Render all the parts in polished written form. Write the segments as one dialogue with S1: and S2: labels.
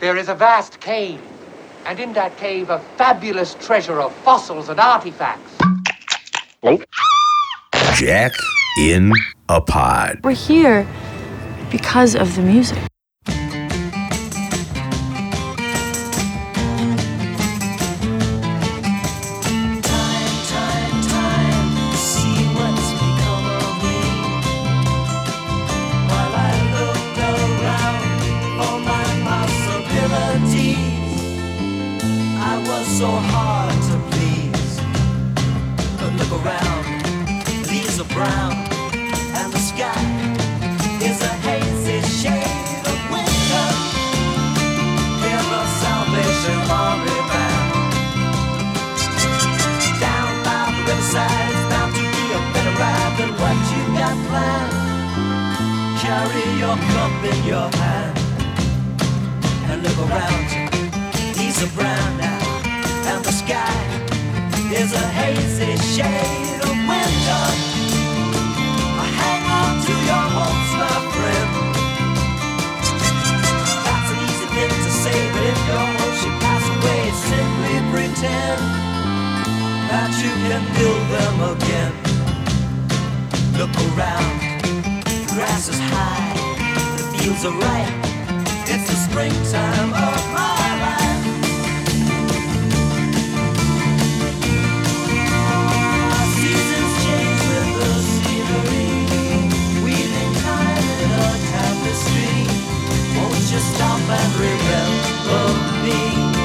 S1: There is a vast cave, and in that cave a fabulous treasure of fossils and artifacts.
S2: Jack in a Pod.
S3: We're here because of the music.
S4: So hard to please, but look around, leaves are brown, and the sky is a hazy shade of winter. Hear the Salvation Army band. Down by the riverside, it's bound to be a better ride than what you got planned. Carry your cup in your hand, and look around, leaves are brown now. And the sky is a hazy shade of winter. Hang on to your hopes, my friend. That's an easy thing to say, but if your hopes should pass away, simply pretend that you can build them again. Look around, the grass is high, the fields are ripe. It's the springtime of my life. Won't you stop and remember me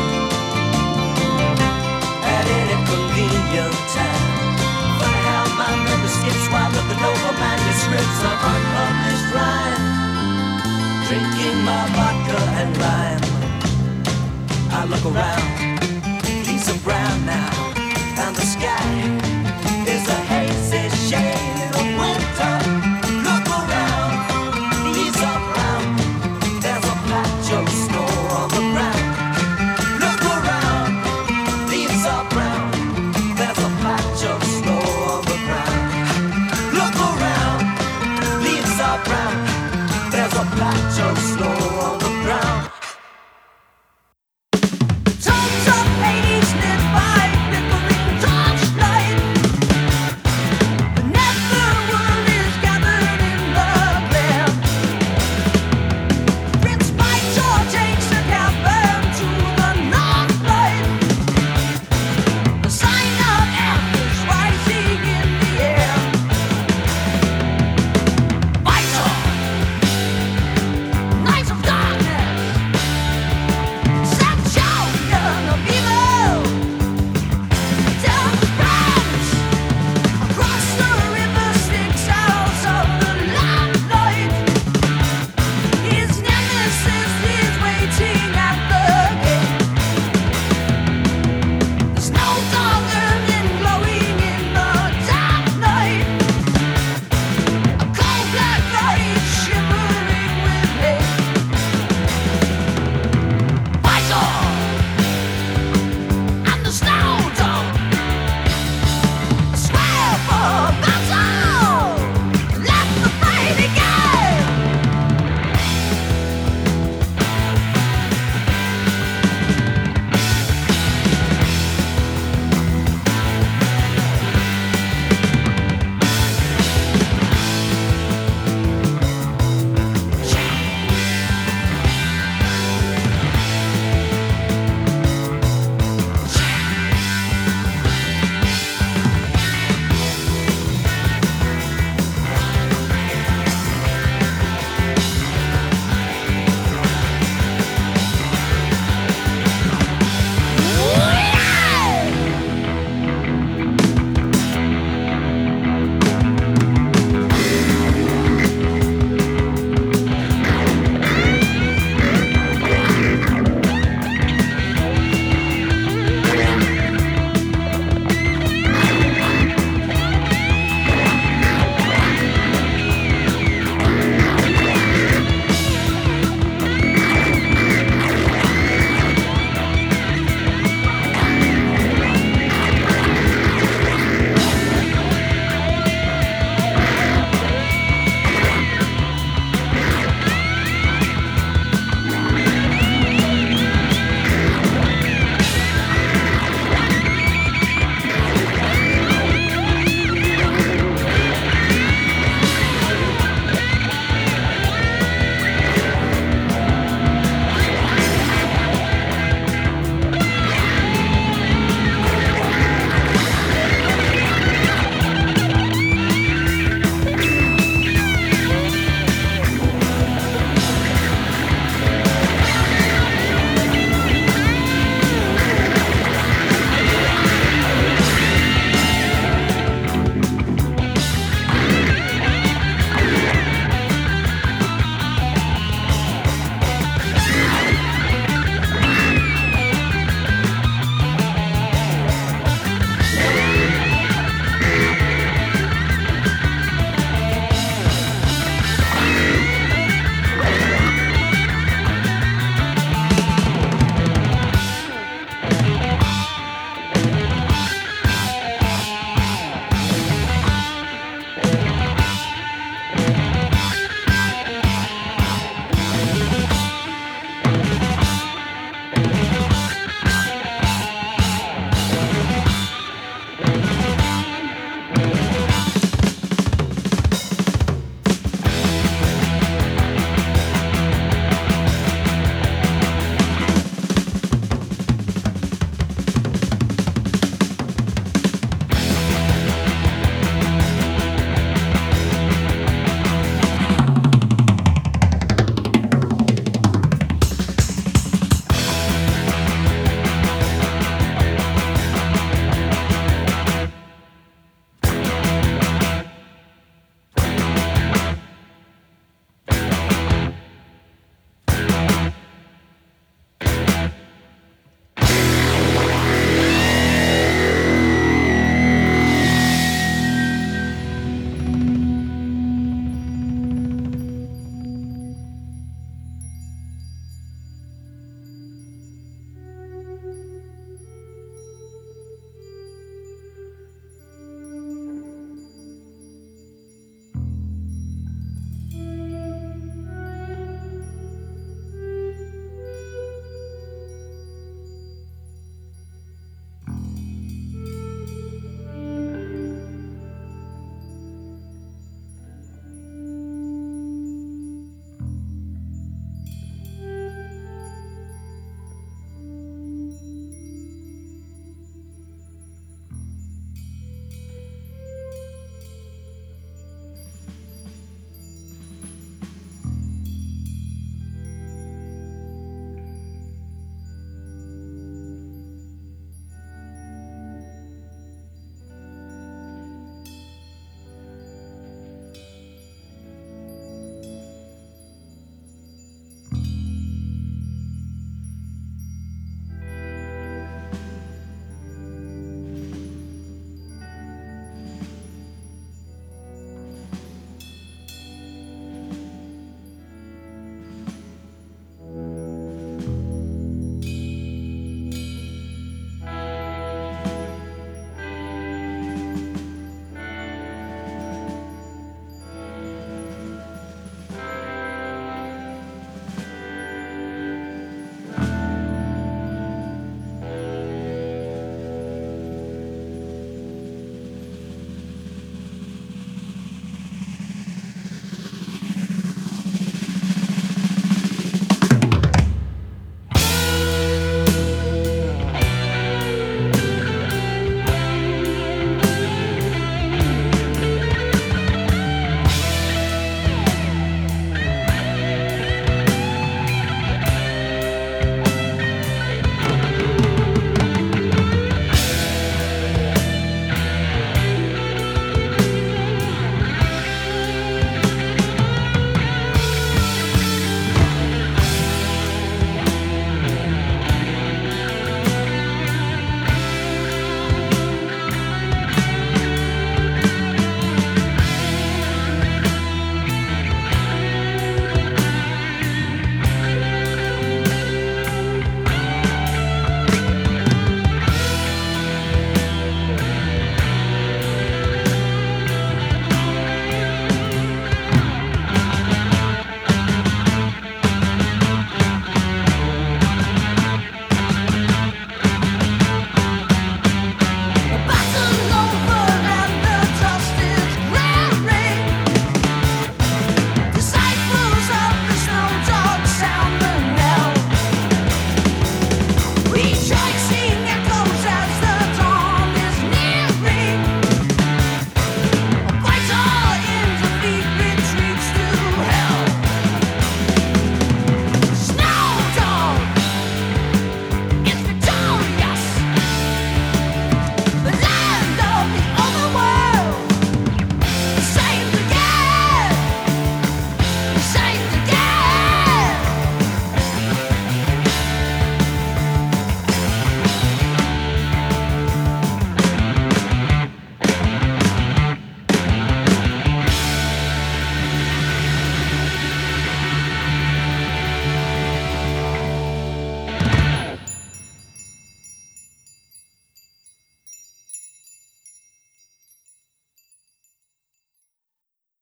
S4: at any convenient time? Funny how my memory skips while looking over manuscripts of unpublished rhyme. Drinking my vodka and lime, I look around, leaves are brown now, and the sky is a hazy shade of winter. Look around, leaves are brown. There's a patch of snow on the ground. Look around, leaves are brown. There's a patch of snow on the ground. Look around, leaves are brown. There's a patch of snow on the ground. Tons of ladies lit by flickering torchlight.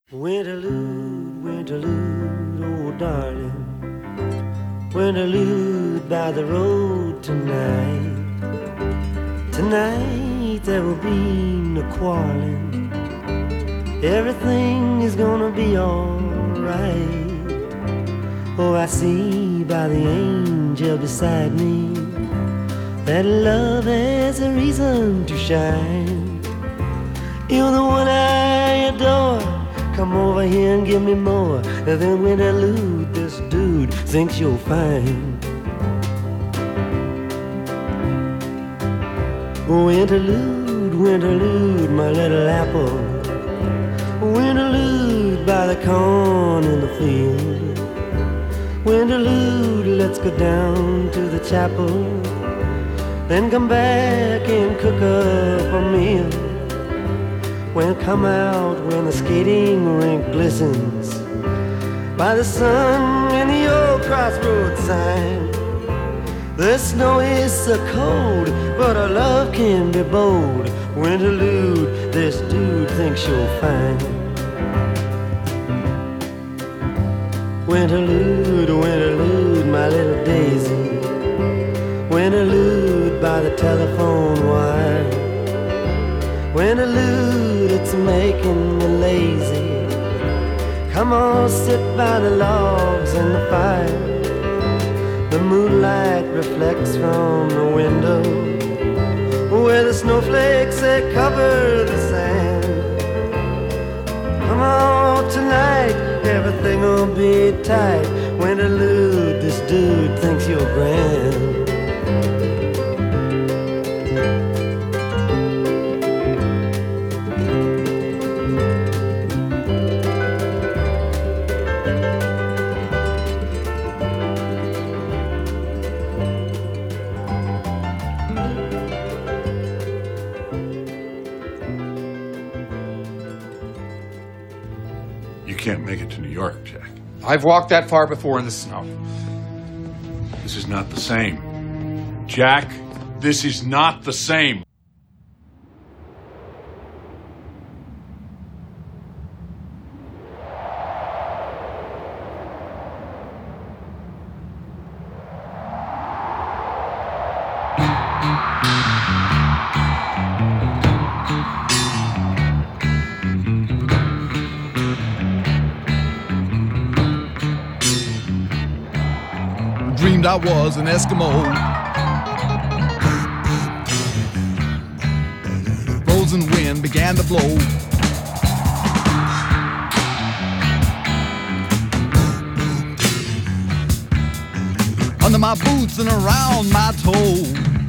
S5: Winterlude, winterlude, oh darling, winterlude by the road tonight. Tonight there will be no quarreling. Everything is gonna be alright. Oh, I see by the angel beside me that love has a reason to shine. You're the one I adore. Come over here and give me more than winterlude. This dude thinks you're fine. Winterlude, winterlude, my little apple. Winterlude by the corn in the field. Winterlude, let's go down to the chapel, then come back and cook up a meal. When come out when the skating rink glistens by the sun and the old crossroads sign. The snow is so cold, but our love can be bold. Winterlude, this dude thinks you're fine. Winterlude, winterlude, my little daisy. Winterlude by the telephone wire. Winterlude, it's making me lazy. Come on, sit by the logs and the fire. The moonlight reflects from the window where the snowflakes, they cover the sand. Come on tonight, everything will be tight. Winterlude, this dude thinks you're grand.
S6: Can't make it to New York, Jack.
S7: I've walked that far before in the snow.
S6: This is not the same. Jack, this is not the same.
S8: I was an Eskimo. Frozen wind began to blow. Under my boots and around my toe.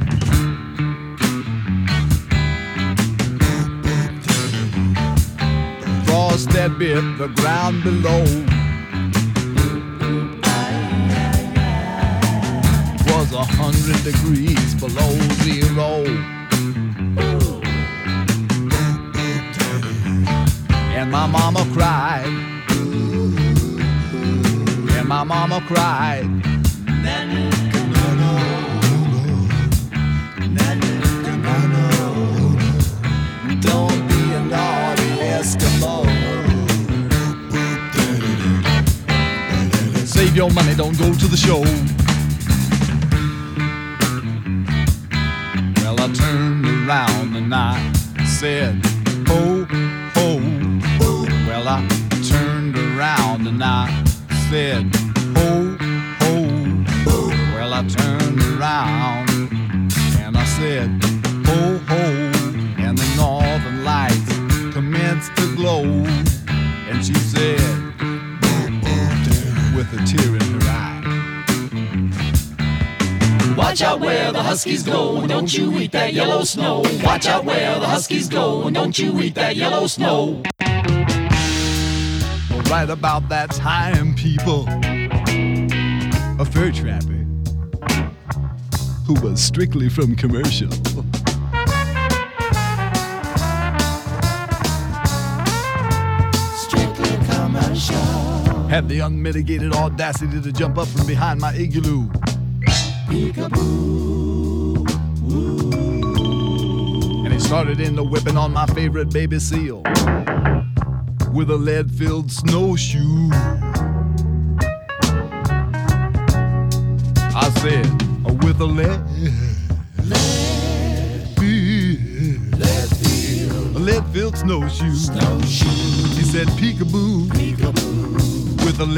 S8: Frost that bit the ground below. Was 100 degrees below zero. And my mama cried. And my mama cried. Don't be a naughty Eskimo. Save your money, don't go to the show. Well, I turned around and I said, ho, ho. Well, I turned around and I said, ho, ho. Well, I turned around and I said, ho, ho. And the northern lights commenced to glow. And she said, with a tear in her eye, watch out where the Huskies go, and don't you eat that yellow snow. Watch out where the Huskies go, and don't you eat that yellow snow. Right about that time, people, a fur trapper who was strictly from commercial had the unmitigated audacity to jump up from behind my igloo. Peekaboo. And he started in the whipping on my favorite baby seal. with a lead-filled snowshoe. I said, with a lead-filled snowshoe. He said, peekaboo, with a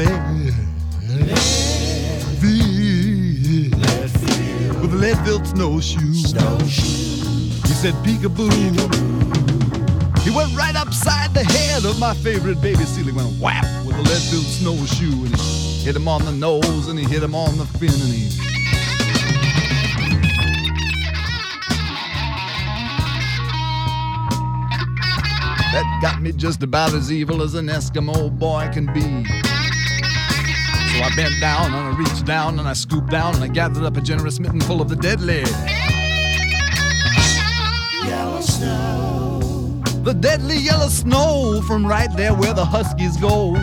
S8: with a lead-filled snowshoe. He said, peekaboo. He went right upside the head of my favorite baby seal. He went whap with a lead-filled snowshoe, and he hit him on the nose, and he hit him on the fin, and he that got me just about as evil as an Eskimo boy can be. So I bent down and I reached down and I scooped down and I gathered up a generous mitten full of the deadly yellow snow. The deadly yellow snow from right there where the huskies go.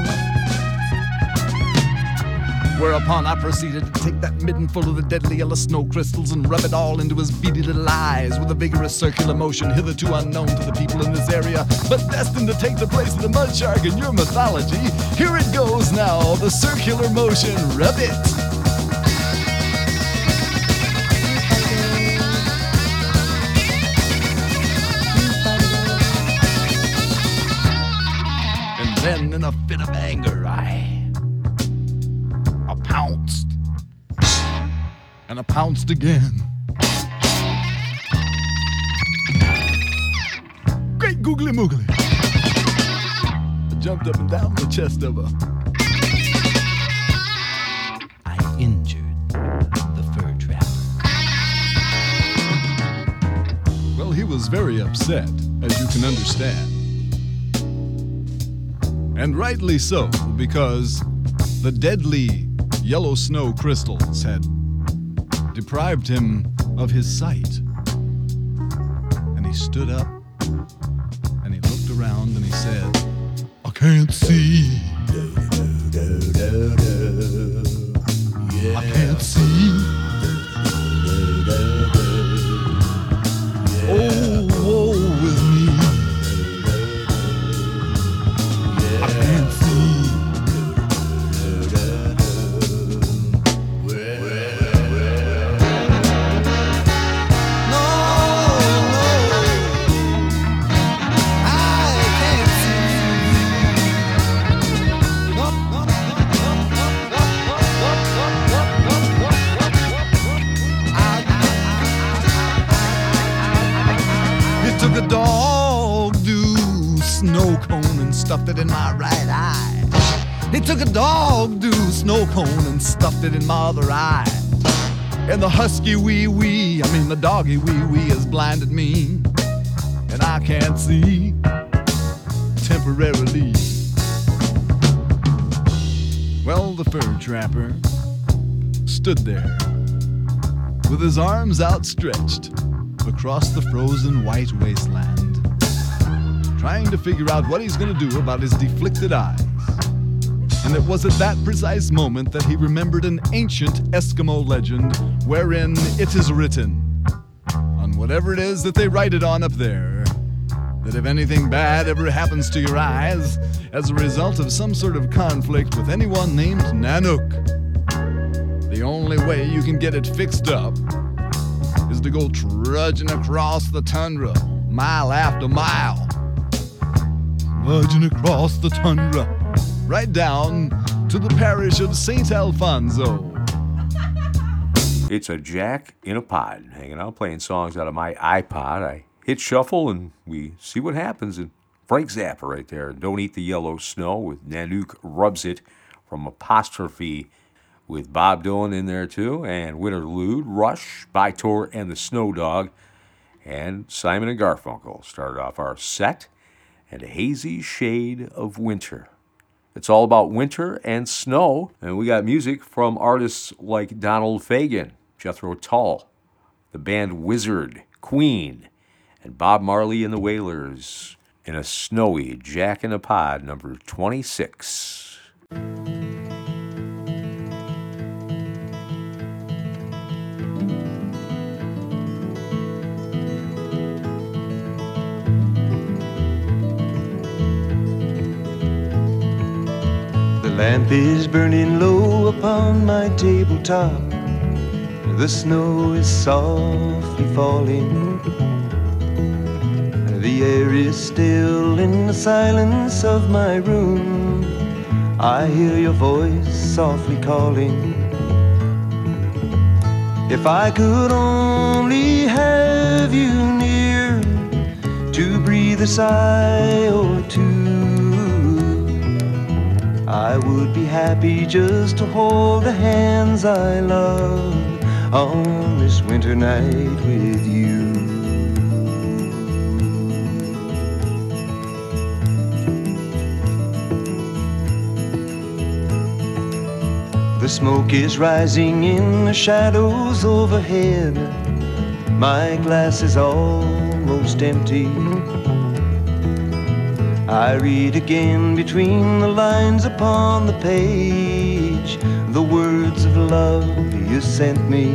S8: Whereupon I proceeded to take that midden full of the deadly yellow snow crystals and rub it all into his beady little eyes with a vigorous circular motion hitherto unknown to the people in this area, but destined to take the place of the mud shark in your mythology. Here it goes now, the circular motion, rub it. And then in a fit of anger, I pounced, and I pounced again. Great googly moogly. I jumped up and down the chest of her. I injured the fur trapper. Well, he was very upset, as you can understand. And rightly so, because the deadly yellow snow crystals had deprived him of his sight. And he stood up and he looked around and he said, I can't see. I can't see. Oh, woe is me. I can't see. Snow cone and stuffed it in my right eye. He took a dog-do snow cone and stuffed it in my other eye. And the husky wee-wee, I mean the doggy wee-wee has blinded me. And I can't see temporarily. Well, the fur trapper stood there with his arms outstretched across the frozen white wasteland, trying to figure out what he's going to do about his deflicted eyes. And it was at that precise moment that he remembered an ancient Eskimo legend wherein it is written, on whatever it is that they write it on up there, that if anything bad ever happens to your eyes as a result of some sort of conflict with anyone named Nanook, the only way you can get it fixed up is to go trudging across the tundra, mile after mile. Trudging across the tundra, right down to the parish of St. Alfonso.
S9: It's a Jack in a Pod, hanging out playing songs out of my iPod. I hit shuffle and we see what happens. And Frank Zappa right there, Don't Eat the Yellow Snow with Nanook Rubs It from Apostrophe with Bob Dylan in there too, and Winterlude, Rush, By-Tor and the Snow Dog, and Simon and Garfunkel started off our set. And A Hazy Shade of Winter. It's all about winter and snow, and we got music from artists like Donald Fagen, Jethro Tull, the band Wizard, Queen, and Bob Marley and the Wailers in a snowy Jack in a Pod number 26.
S5: Lamp is burning low upon my tabletop. The snow is softly falling. The air is still in the silence of my room. I hear your voice softly calling. If I could only have you near to breathe a sigh or two, I would be happy just to hold the hands I love on this winter night with you. The smoke is rising in the shadows overhead. My glass is almost empty. I read again between the lines upon the page the words of love you sent me.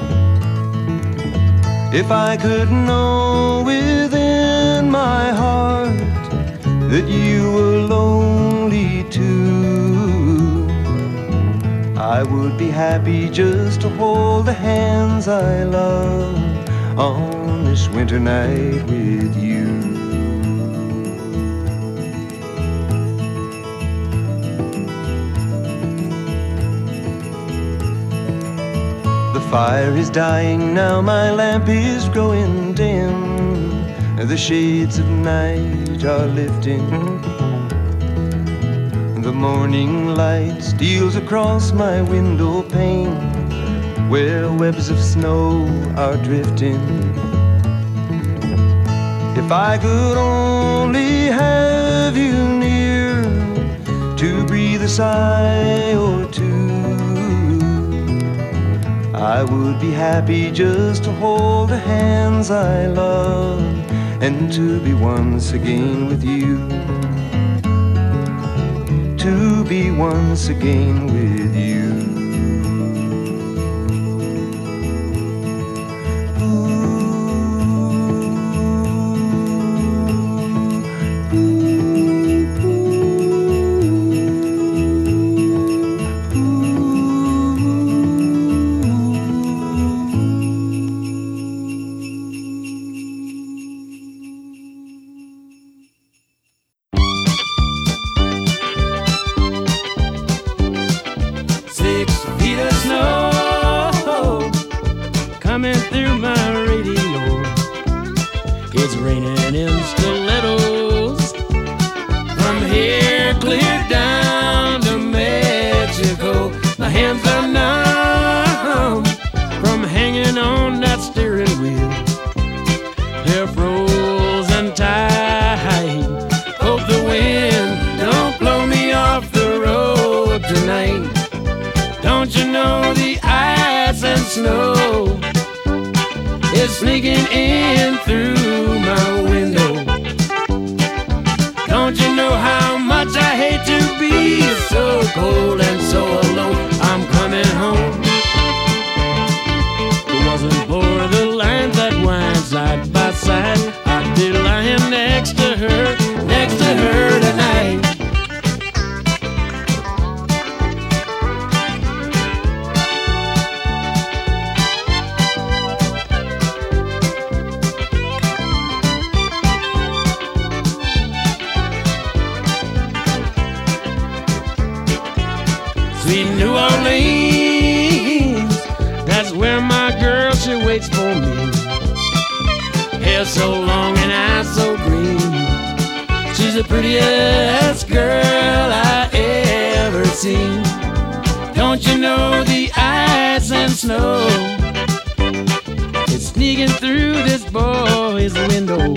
S5: If I could know within my heart that you were lonely too, I would be happy just to hold the hands I love on this winter night with you. The fire is dying now, my lamp is growing dim. The shades of night are lifting. The morning light steals across my window pane, where webs of snow are drifting. If I could only have you near to breathe a sigh or two, I would be happy just to hold the hands I love and to be once again with you. To be once again with you.
S10: Sweet New Orleans, that's where my girl, she waits for me. Hair so long and eyes so green, she's the prettiest girl I ever seen. Don't you know the ice and snow is sneaking through this boy's window?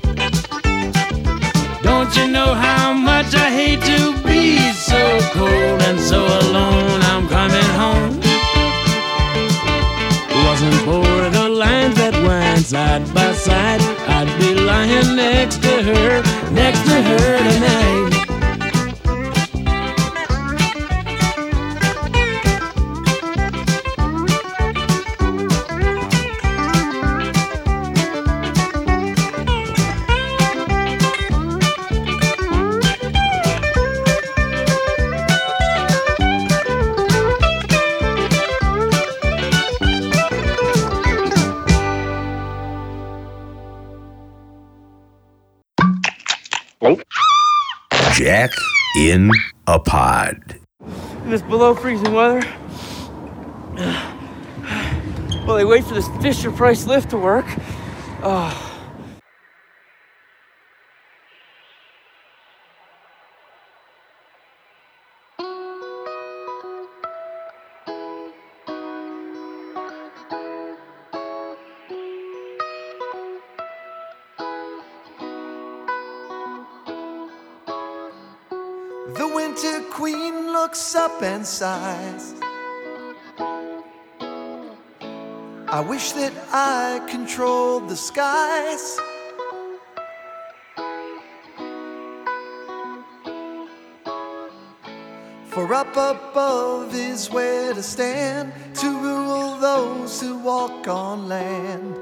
S10: Don't you know how much I hate to be so cold and so alone? I'm coming home. Wasn't for the lines that wind side by side, I'd be lying next to her tonight.
S2: Jack in a Pod.
S10: In this below freezing weather, while I wait for this Fisher-Price lift to work.
S5: The winter queen looks up and sighs. I wish that I controlled the skies. For up above is where to stand, to rule those who walk on land.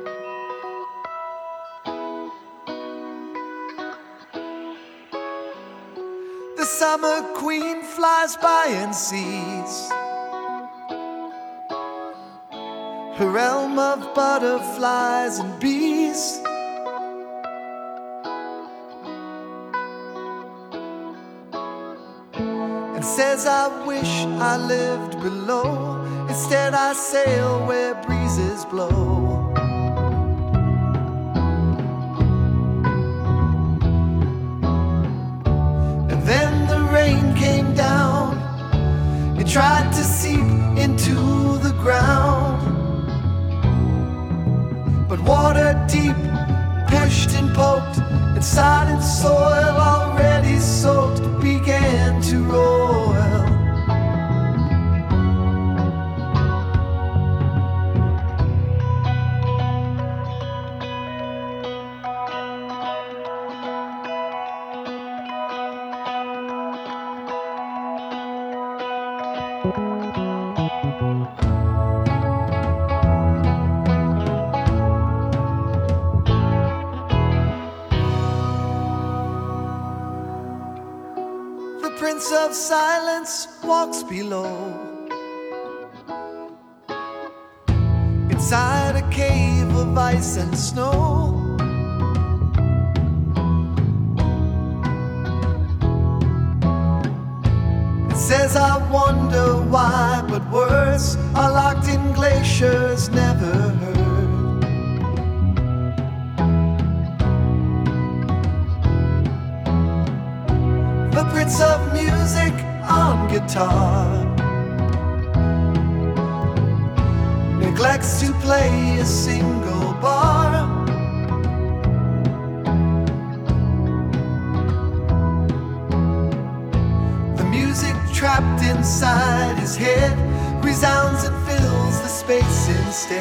S5: The summer queen flies by and sees her realm of butterflies and bees. And says, I wish I lived below. Instead I sail where breezes blow. And then the rain came down. It tried to seep into the ground. But water deep pushed and poked, and sodden soil already soaked began to roil. Prince of silence walks below, inside a cave of ice and snow. It says, I wonder why, but words are locked in glaciers never heard. The Prince of music on guitar neglects to play a single bar. The music trapped inside his head resounds and fills the space instead.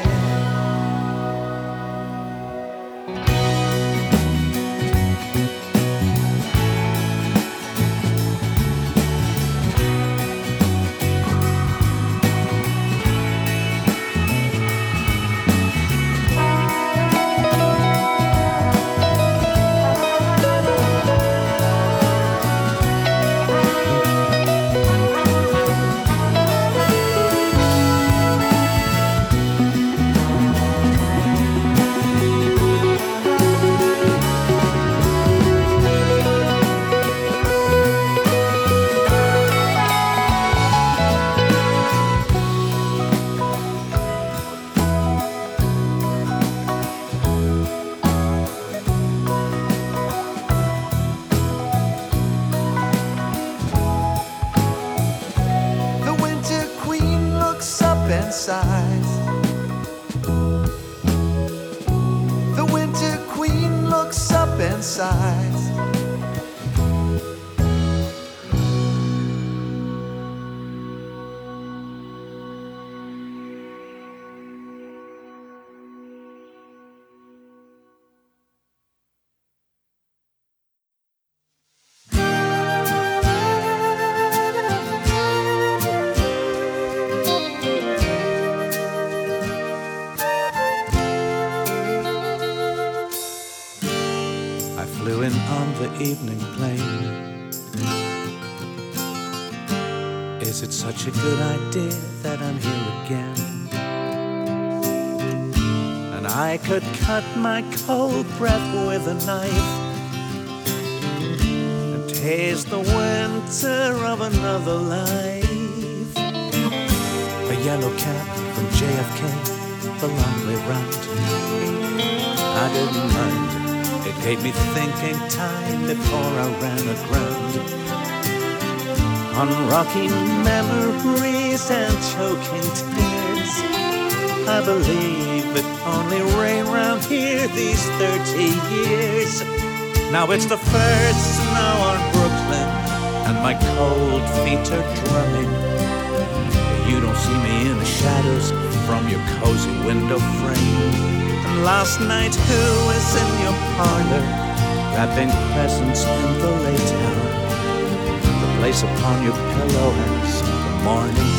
S5: The winter queen looks up and sighs.
S11: Flew in on the evening plane. Is it such a good idea that I'm here again? And I could cut my cold breath with a knife and taste the winter of another life. A yellow cab from JFK, the long way round. I didn't mind, it gave me thinking time before I ran aground. On rocky memories and choking tears, I believe it only rained round here these 30 years. Now it's the first snow on Brooklyn, and my cold feet are drumming. You don't see me in the shadows from your cozy window frame. And last night, who was in your parlor, wrapping presents in the late hour? The place upon your pillow as the morning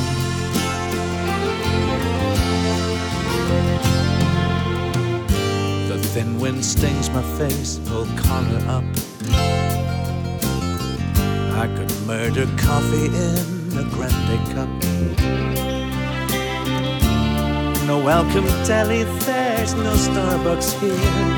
S11: came. The thin wind stings my face, pull collar up. I could murder coffee in a grande cup. No welcome deli, there's no Starbucks here.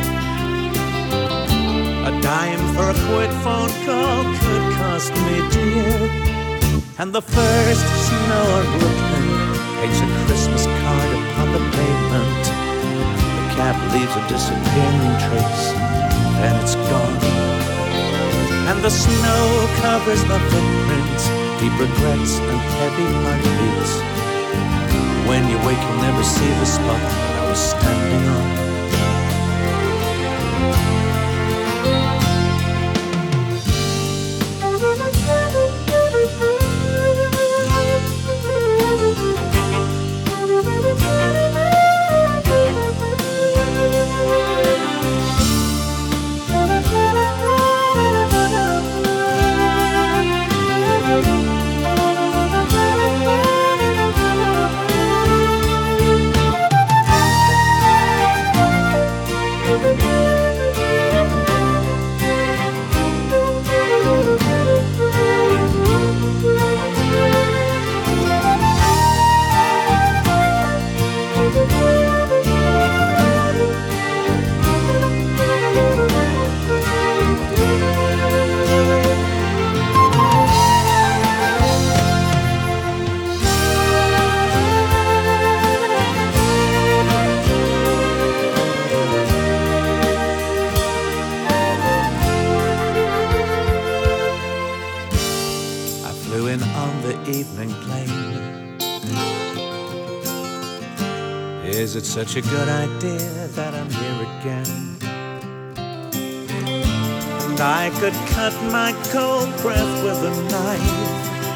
S11: A dime for a quick phone call could cost me dear. And the first snow on Brooklyn paints a Christmas card upon the pavement. The cab leaves a disappearing trace, and it's gone. And the snow covers the footprints, deep regrets and heavy heartbeats. When you wake, you'll never see the spot that I was standing on. Is it such a good idea that I'm here again? And I could cut my cold breath with a knife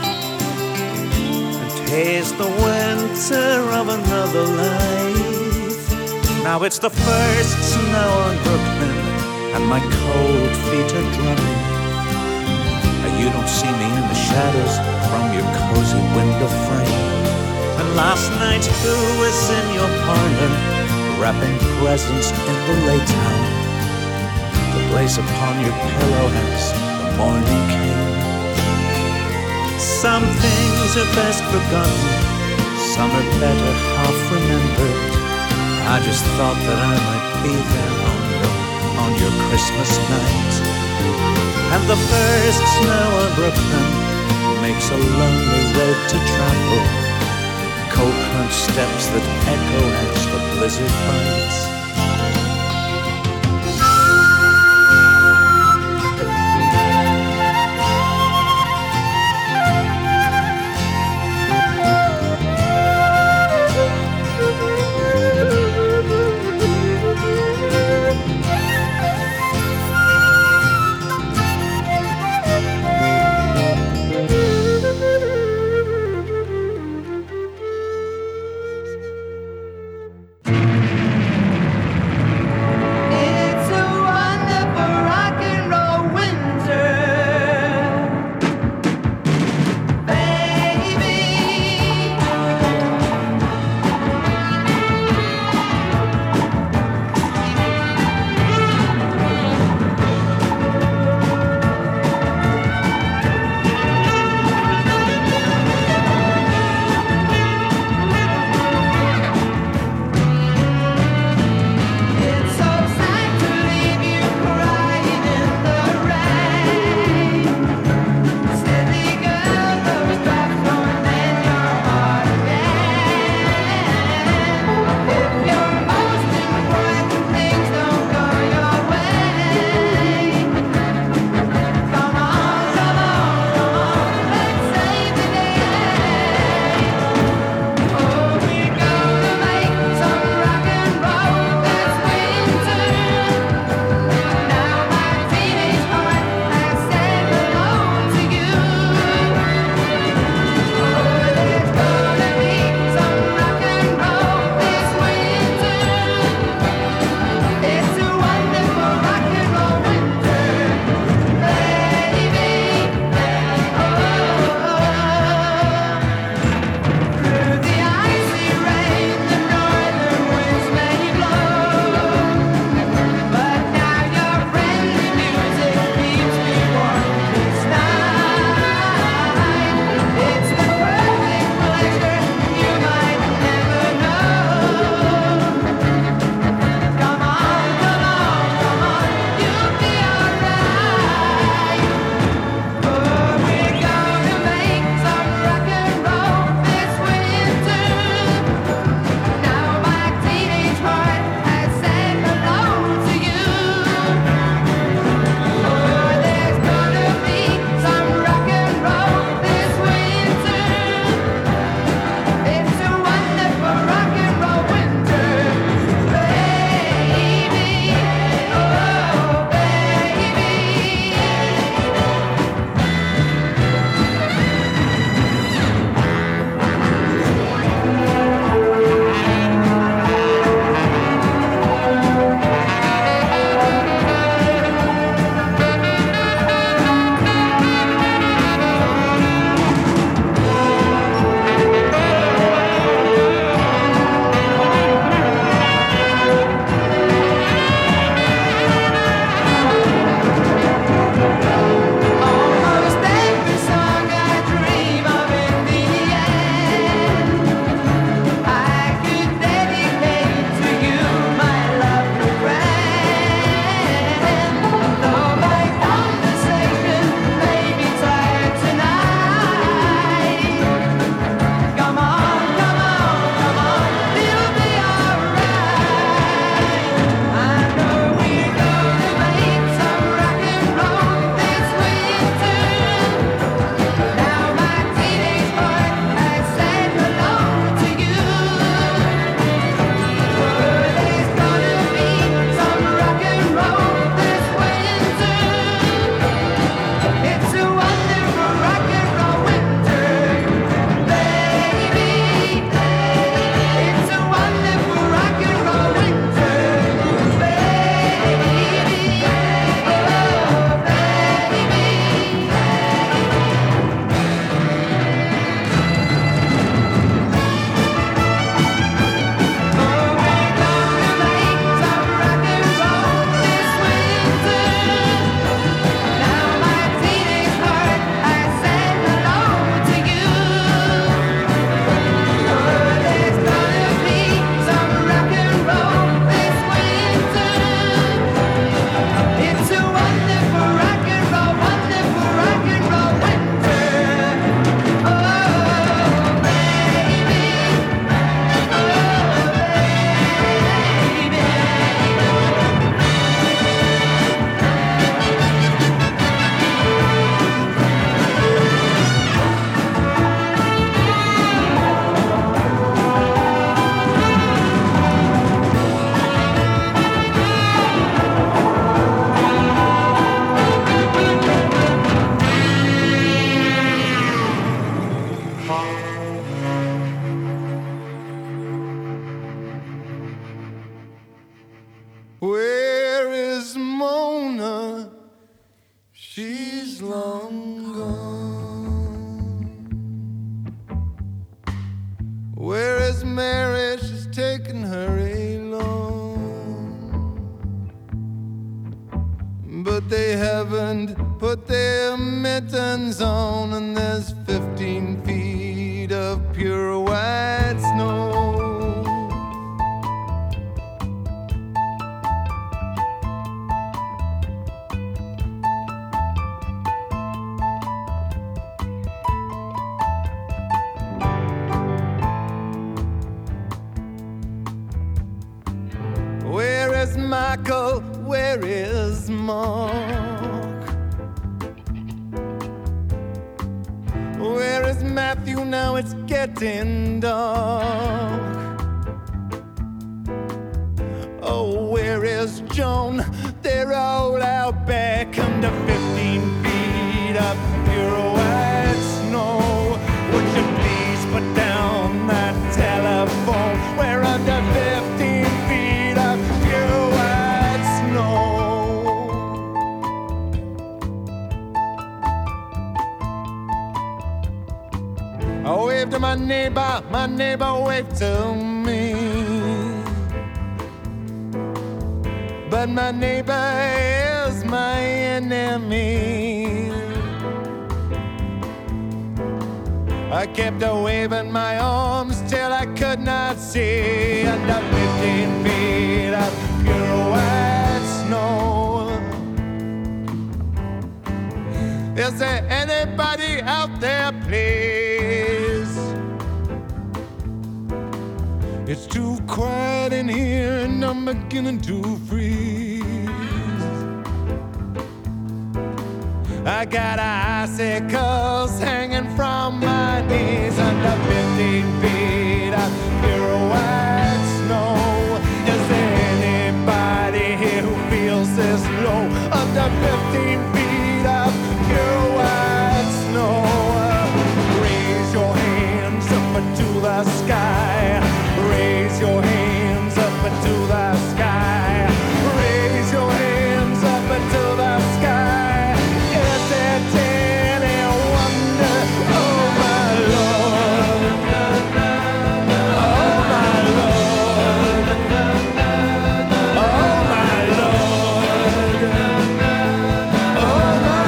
S11: and taste the winter of another life. Now it's the first snow on Brooklyn, and my cold feet are drumming. You don't see me in the shadows from your cozy window frame. And last night, who was in your parlor, wrapping presents in the late hour? The place upon your pillow as the morning came. Some things are best forgotten, some are better half remembered. I just thought that I might be there on your Christmas night. And the first snow on Brooklyn makes a lonely road to travel. Cold crunch steps that echo as the blizzard bites.
S5: Where is Mona? She's long gone. Where is Mary? She's taken her along. But they haven't put their mittens on, and there's 15 feet of pure white snow. Where is Michael? Where is Mark? Where is Matthew? Now it's getting dark. Oh, where is Joan? They're all out back under 15 feet of pure white snow. Would you please put down that telephone? We're under 15 feet of pure white snow. I waved to my neighbor waved to me. But my neighbor is my enemy. I kept waving my arms till I could not see under 15 feet of pure white snow. Is there anybody out there, please? It's too quiet in here and I'm beginning to freeze. I got icicles hanging from my knees under 15 feet of pure white snow. Is there anybody here who feels this low under 15 feet of pure white snow? Raise your hands up to the sky. Raise your hands up to the sky. Raise your hands up to the sky. Is it any wonder? Oh my Lord. Oh my Lord. Oh my Lord. Oh my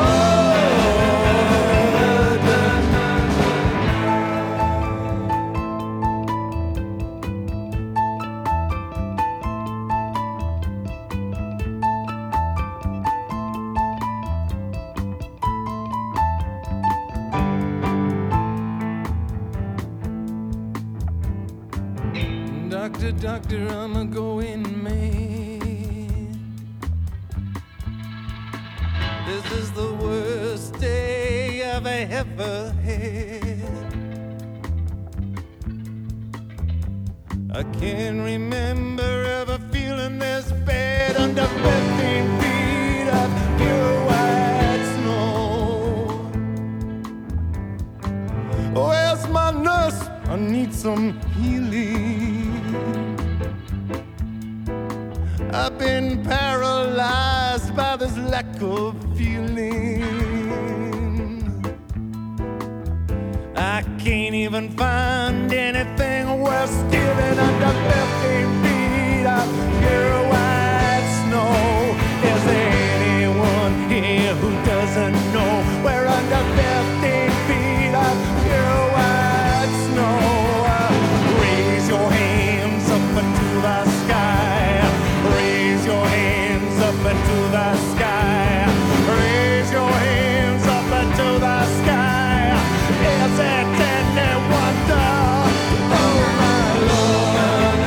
S5: Doctor, I'm a going man. This is the worst day I've ever had. I can't remember ever feeling this bad under 15 feet of pure white snow. Where's my nurse? I need some healing. I've been paralyzed by this lack of feeling. I can't even find anything worth stealing under 15 feet of pure white snow. Is there anyone here who doesn't know we're under 15 feet of pure white snow? Raise your hands up to the sky. Raise your hands up to the sky. Raise your hands up to the sky. Is it any wonder? Oh my Lord.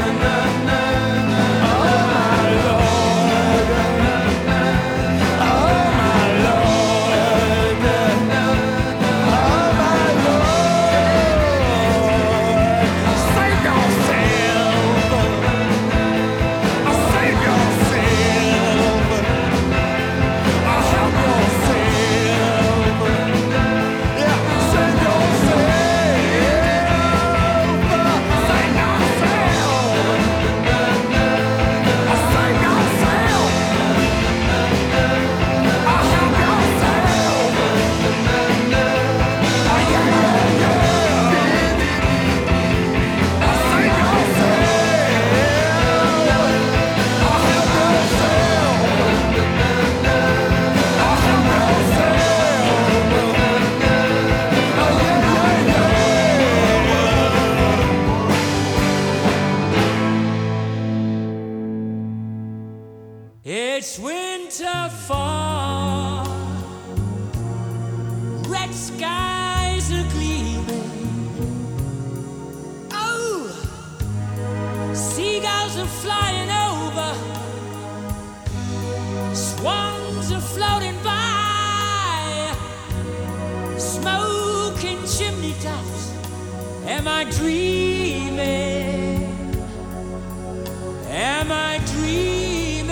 S4: It's winter fall, red skies are gleaming. Oh, seagulls are flying over, swans are floating by, smoke in chimney tops. Am I dreaming? Am I dreaming?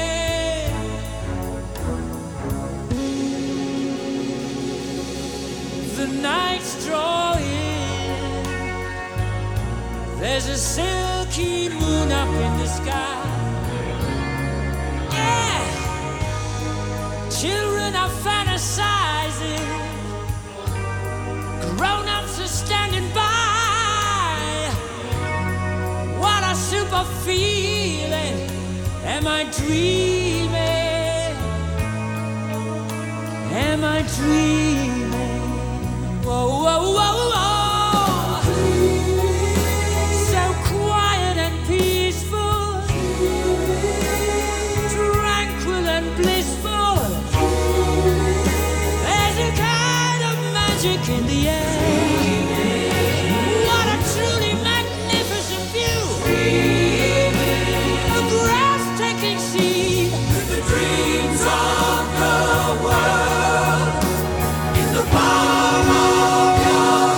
S4: The night's drawing. There's a silky moon up in the sky. Yeah, children are fantasizing. Grown-ups are standing by. What a super feeling. Am I dreaming? Am I dreaming? Whoa, whoa, whoa, whoa. So quiet and peaceful, tranquil and blissful. There's a kind of magic in the air. What a truly magnificent view. A breathtaking scene. The dreams of the world in the palm of your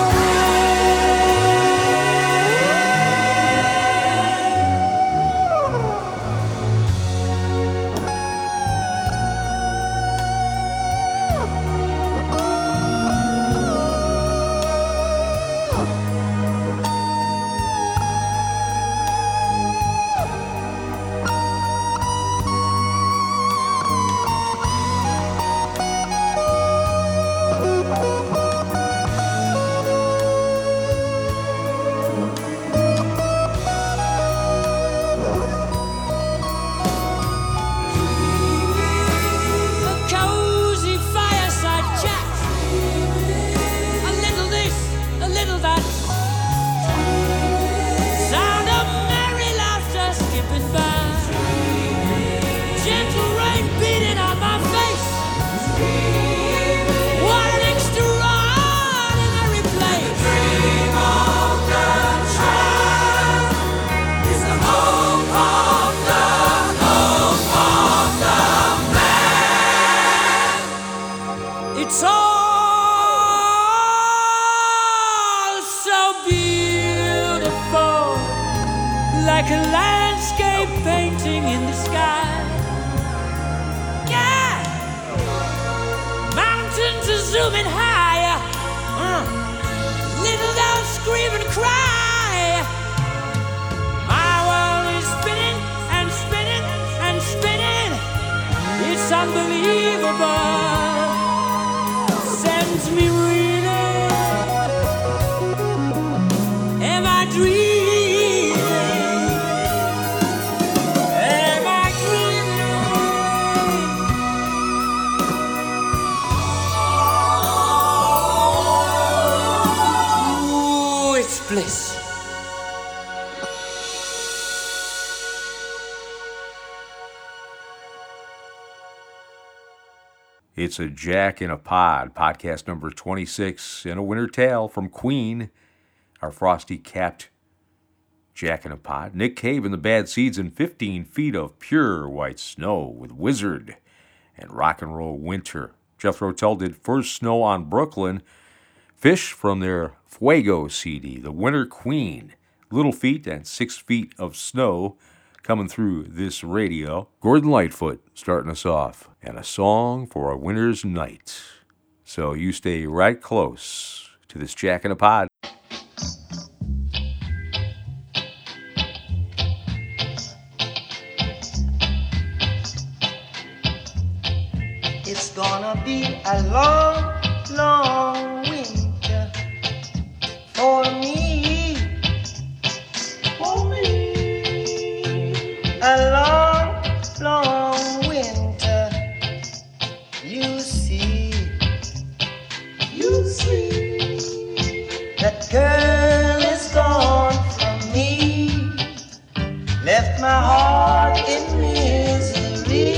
S4: like a landscape painting in the sky. Yeah, mountains are zooming higher. Little dogs scream and cry. My world is spinning and spinning and spinning. It's unbelievable. Sends me reeling. Am I dreaming? Bliss.
S9: It's a Jack in a Pod, podcast number 26, and a winter tale from Queen, our frosty-capped Jack in a Pod. Nick Cave and the Bad Seeds in 15 feet of pure white snow with Wizard and Rock and Roll Winter. Jethro Tull did First Snow on Brooklyn. Fish from their Fuego CD, The Winter Queen, Little Feet and 6 Feet of Snow coming through this radio. Gordon Lightfoot starting us off, and a song for a winter's night. So you stay right close to this Jack in a Pod.
S5: It's gonna be a long, long winter. For me, a long, long winter. You see, that girl is gone from me, left my heart in misery.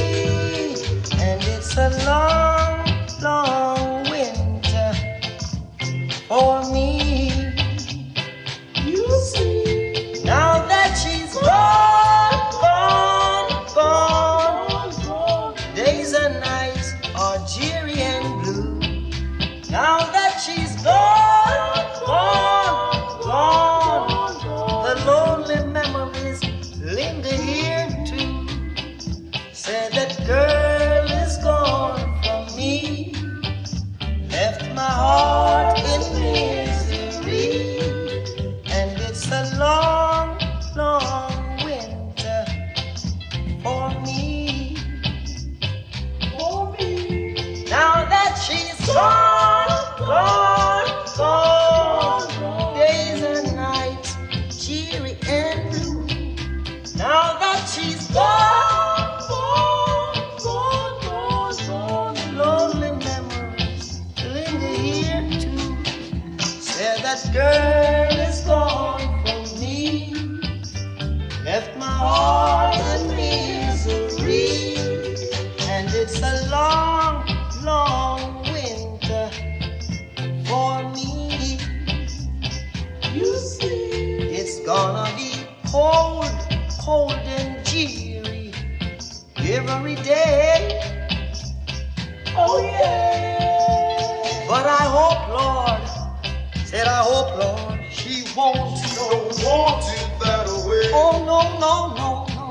S5: cold and cheery every day. Oh yeah. But I hope, Lord, said I hope, Lord, she won't want it that way. Oh no, no, no, no.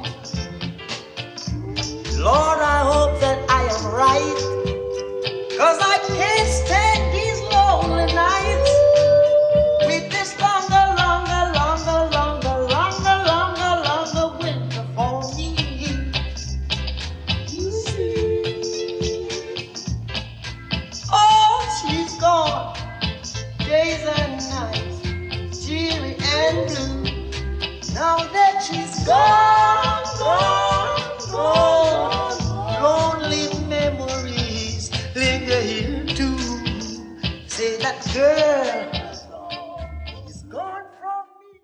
S5: Lord, I hope that I am right, 'cause I can't stand these lonely nights with this longer winter for me. You see, oh, she's gone, days and nights, cheery and blue. Now that she's gone, lonely memories linger here too. Say that girl is gone from me.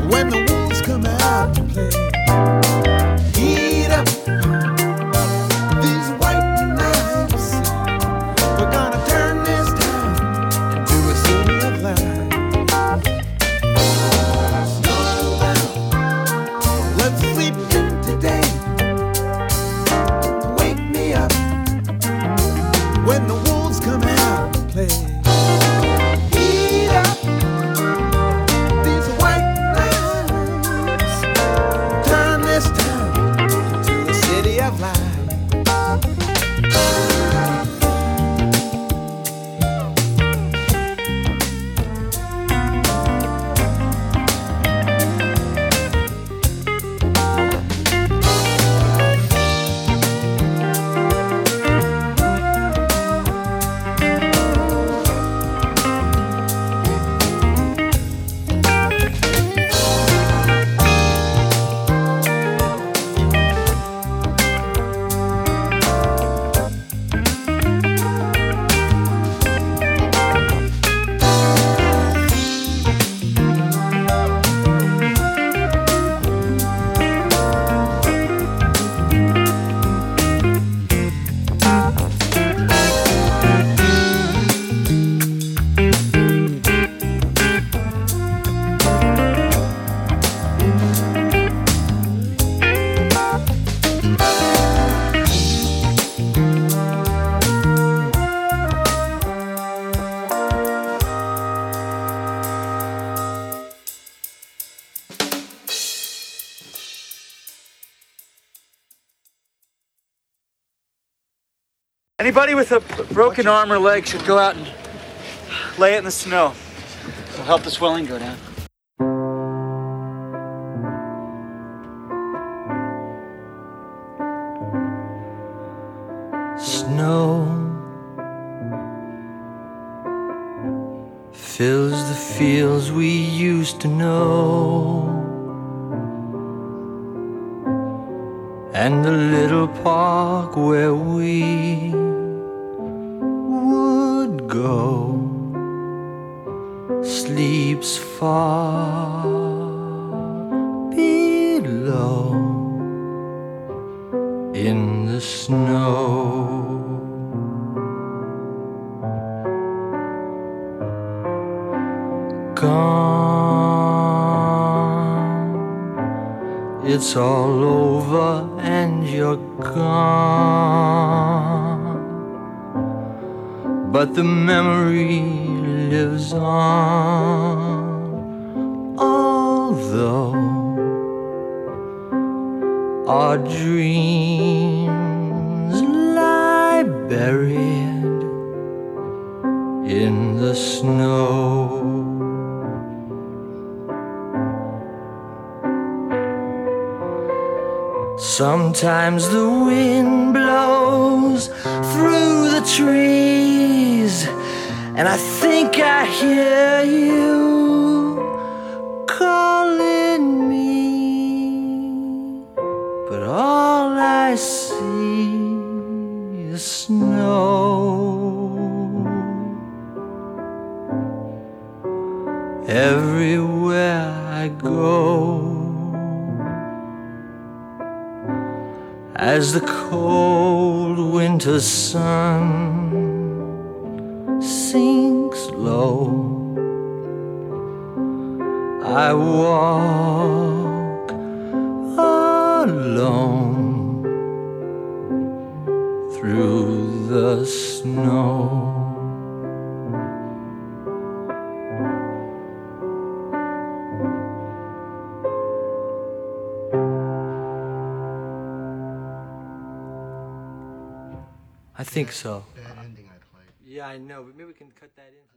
S8: when the wolves come out to play. Heat up these white knives. We're gonna turn this town into a city of light. Snowbound, let's sleep in today. Wake me up when the wolves come out to play. Heat up these white knives. Turn this town into a city of light.
S12: Anybody with a broken arm or leg should go out and lay it in the snow. It'll help the swelling go down.
S5: Snow fills the fields we used to know, and the little park where we would go sleeps far below in the snow. Gone, it's all over and you're gone, but the memory lives on, although our dreams lie buried in the snow. Sometimes the wind blows through the trees, and I think I hear you calling me, but all I see is snow. Everywhere I go, as the cold winter sun sinks low, I walk alone through the snow. I think so.
S13: Bad ending I played.
S5: Yeah, I know, but maybe we can cut that in.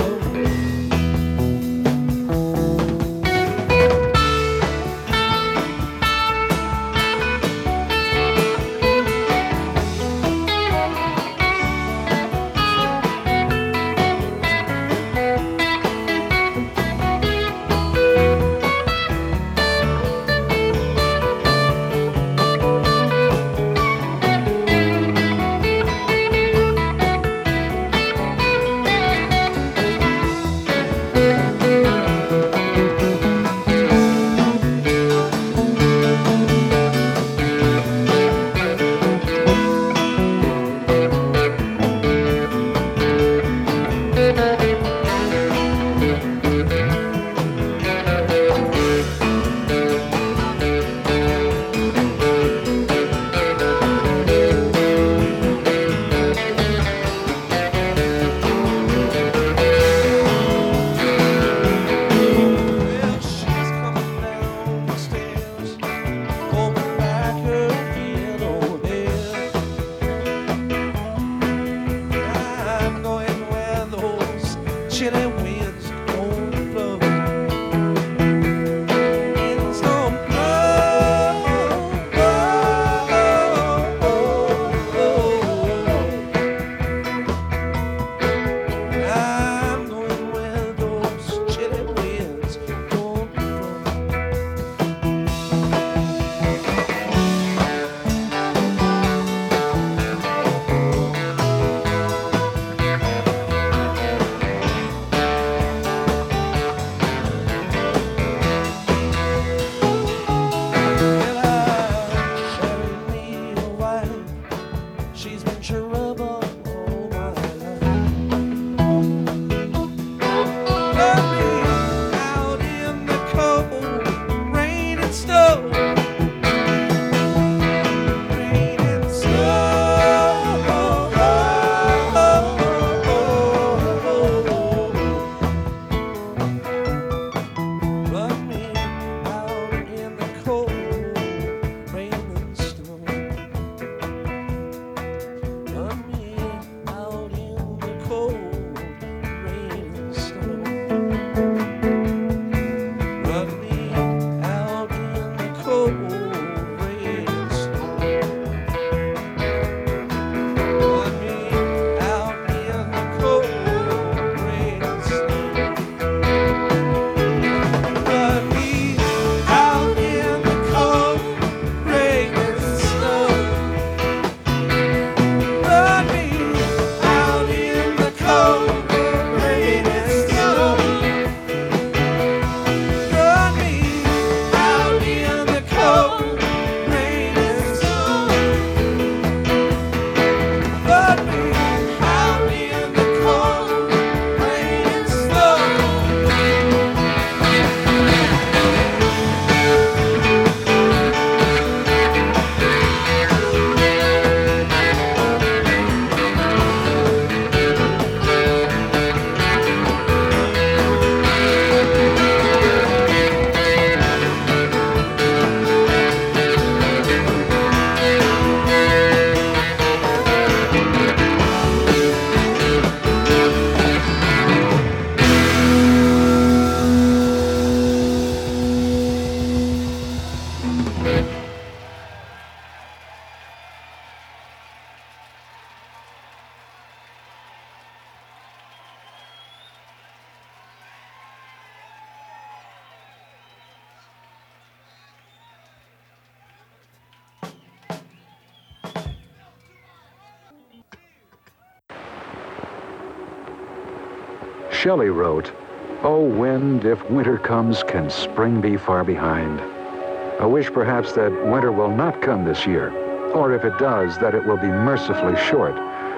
S13: Shelley wrote, "O wind, if winter comes, can spring be far behind?" A wish perhaps that winter will not come this year, or if it does, that it will be mercifully short.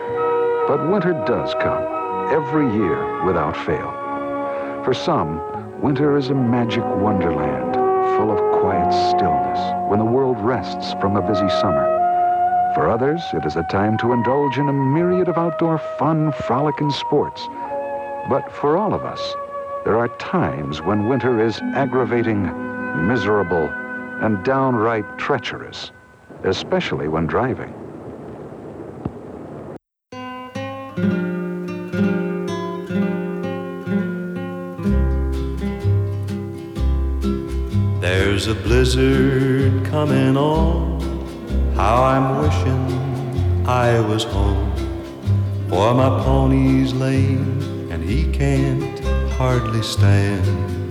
S13: But winter does come, every year without fail. For some, winter is a magic wonderland, full of quiet stillness, when the world rests from a busy summer. For others, it is a time to indulge in a myriad of outdoor fun, frolic, and sports. But for all of us, there are times when winter is aggravating, miserable, and downright treacherous, especially when driving.
S14: There's a blizzard coming on. How I'm wishing I was home. For my pony's lame and he can't hardly stand.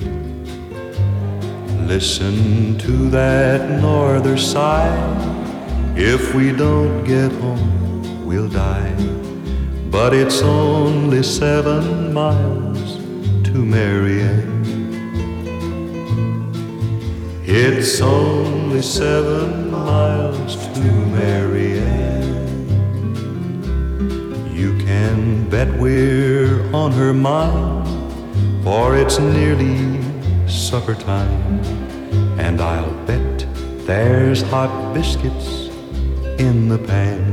S14: Listen to that norther sigh. If we don't get home, we'll die. But it's only 7 miles to Marianne. It's only 7 miles to Marianne. You can bet we're on her mind, for it's nearly supper time. And I'll bet there's hot biscuits in the pan.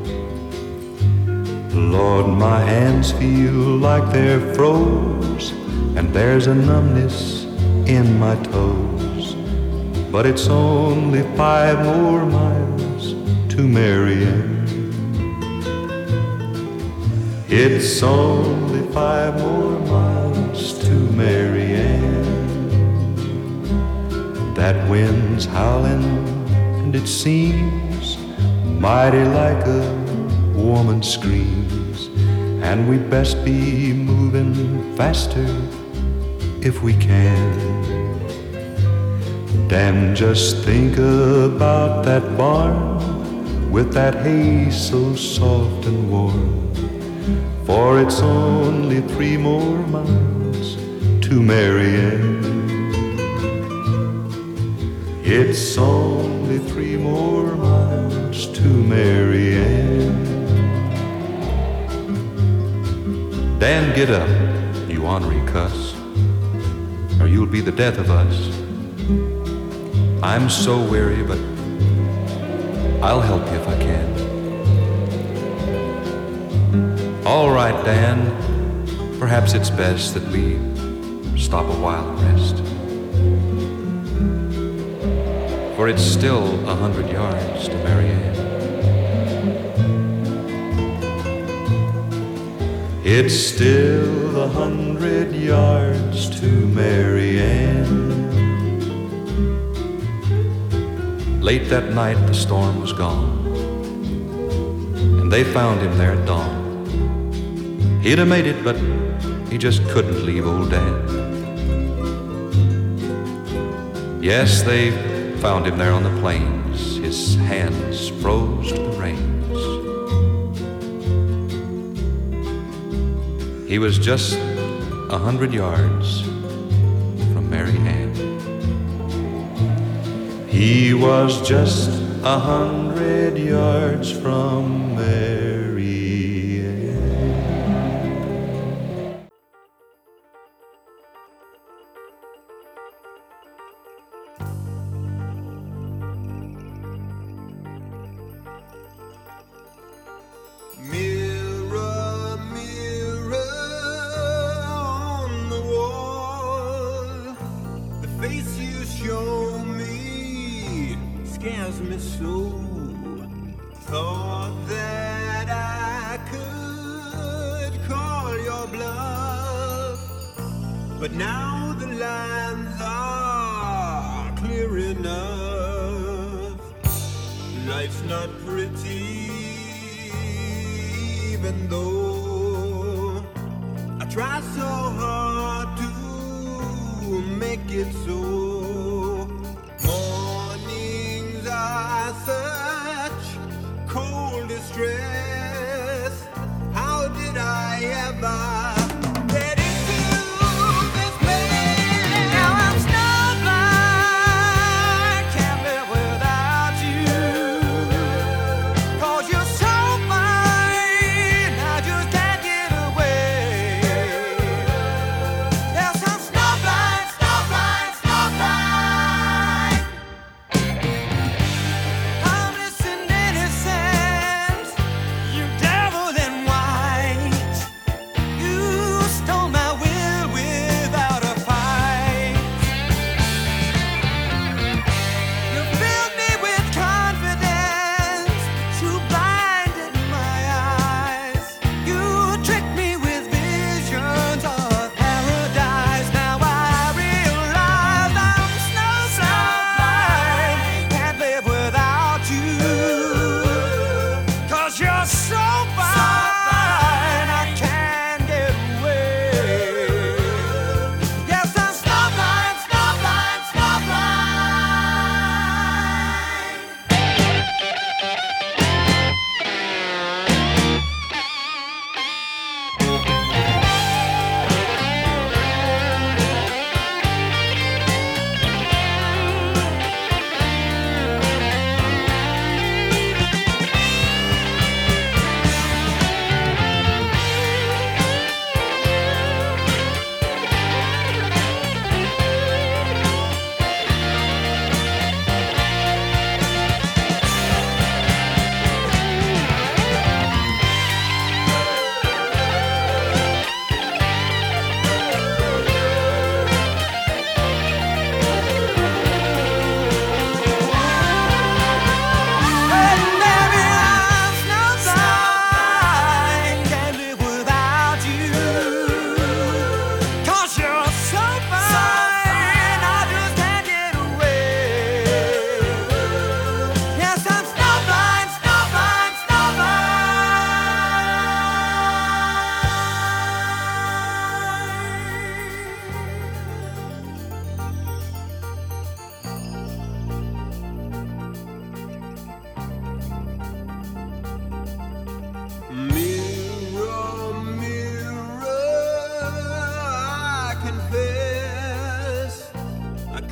S14: Lord, my hands feel like they're froze, and there's a numbness in my toes. But it's only 5 more miles to Marianne. It's only 5 more miles to Marianne. That wind's howling, and it seems mighty like a woman screams. And we'd best be moving faster if we can. Dan, just think about that barn with that hay so soft and warm. For it's only 3 more miles to Marianne. It's only 3 more miles to Marianne. Dan, get up, you ornery cuss, or you'll be the death of us. I'm so weary, but I'll help you if I can. All right, Dan, perhaps it's best that we stop a while and rest. For it's still 100 yards to Marianne. It's still 100 yards to Marianne. Late that night the storm was gone, and they found him there at dawn. He'd have made it, but he just couldn't leave old Dan. Yes, they found him there on the plains, his hands froze to the reins. He was just 100 yards from Marianne. He was just 100 yards from Marianne.
S15: Mirror, mirror on the wall, the face you show me scares me so. Thought that I could call your bluff, but now the lines are clear enough. Life's not pretty, even though I try so hard to make it so. Mornings are such cold distress. How did I ever get into this mess? Now I'm snowblind, can't live without you. 'Cause you're so fine, I just can't get away. Yes, I'm snowblind, snowblind, snowblind.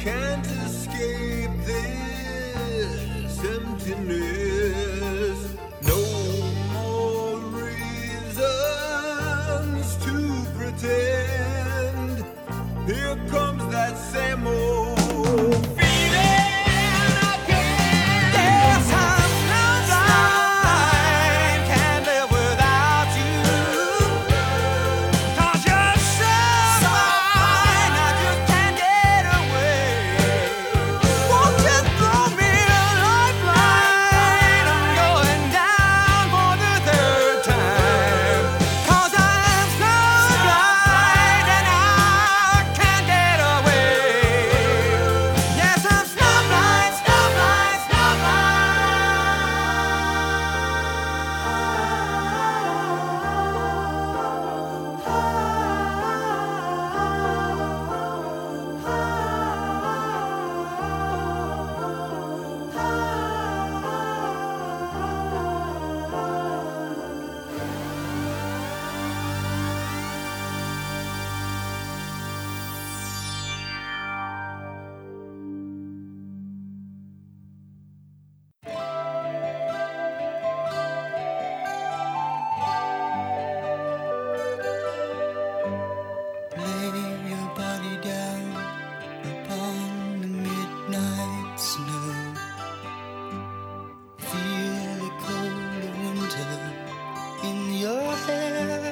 S15: can't escape this emptiness. No more reasons to pretend. Here comes that same old feeling again. Yes, I'm blind, can't live without you. 'Cause you're so fine, I just can't get away. Won't you throw me a lifeline? I'm going down for the third time. 'Cause I'm so blind and I can't get away. Yes, I'm snowblind, snowblind, lay your body down upon the midnight snow. Feel the cold of winter in your hair.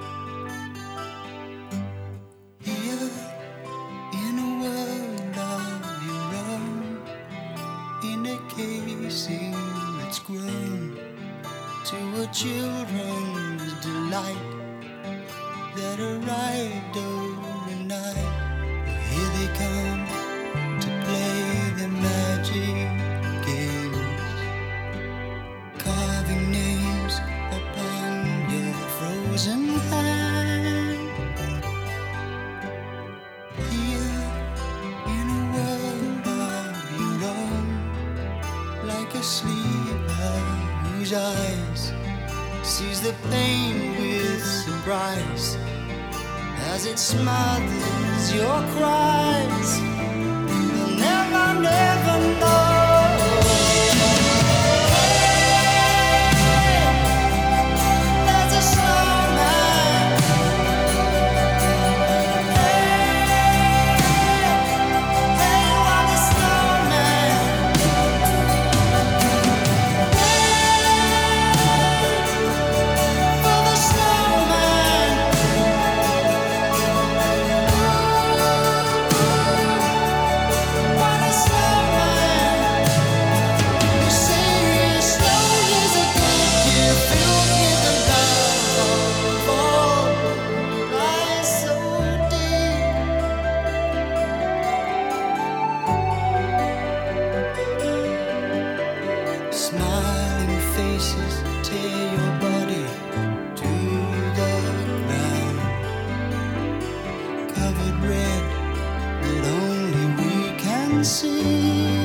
S15: Here in a world of your own, in a casing that's grown to a children's delight that arrived overnight. Here they come to play the magic games, carving names upon your frozen hand. Here in a world of your own, like a sleeper whose eyes sees the pain with surprise as it smothers your cries. You'll never, never know. There's a snowman. Hey, you are the snowman. For the snowman. What a snowman. You say snow is a gift filled with the love of all. Lies so deep. Smiling faces tear your body to the ground, covered red that only we can see.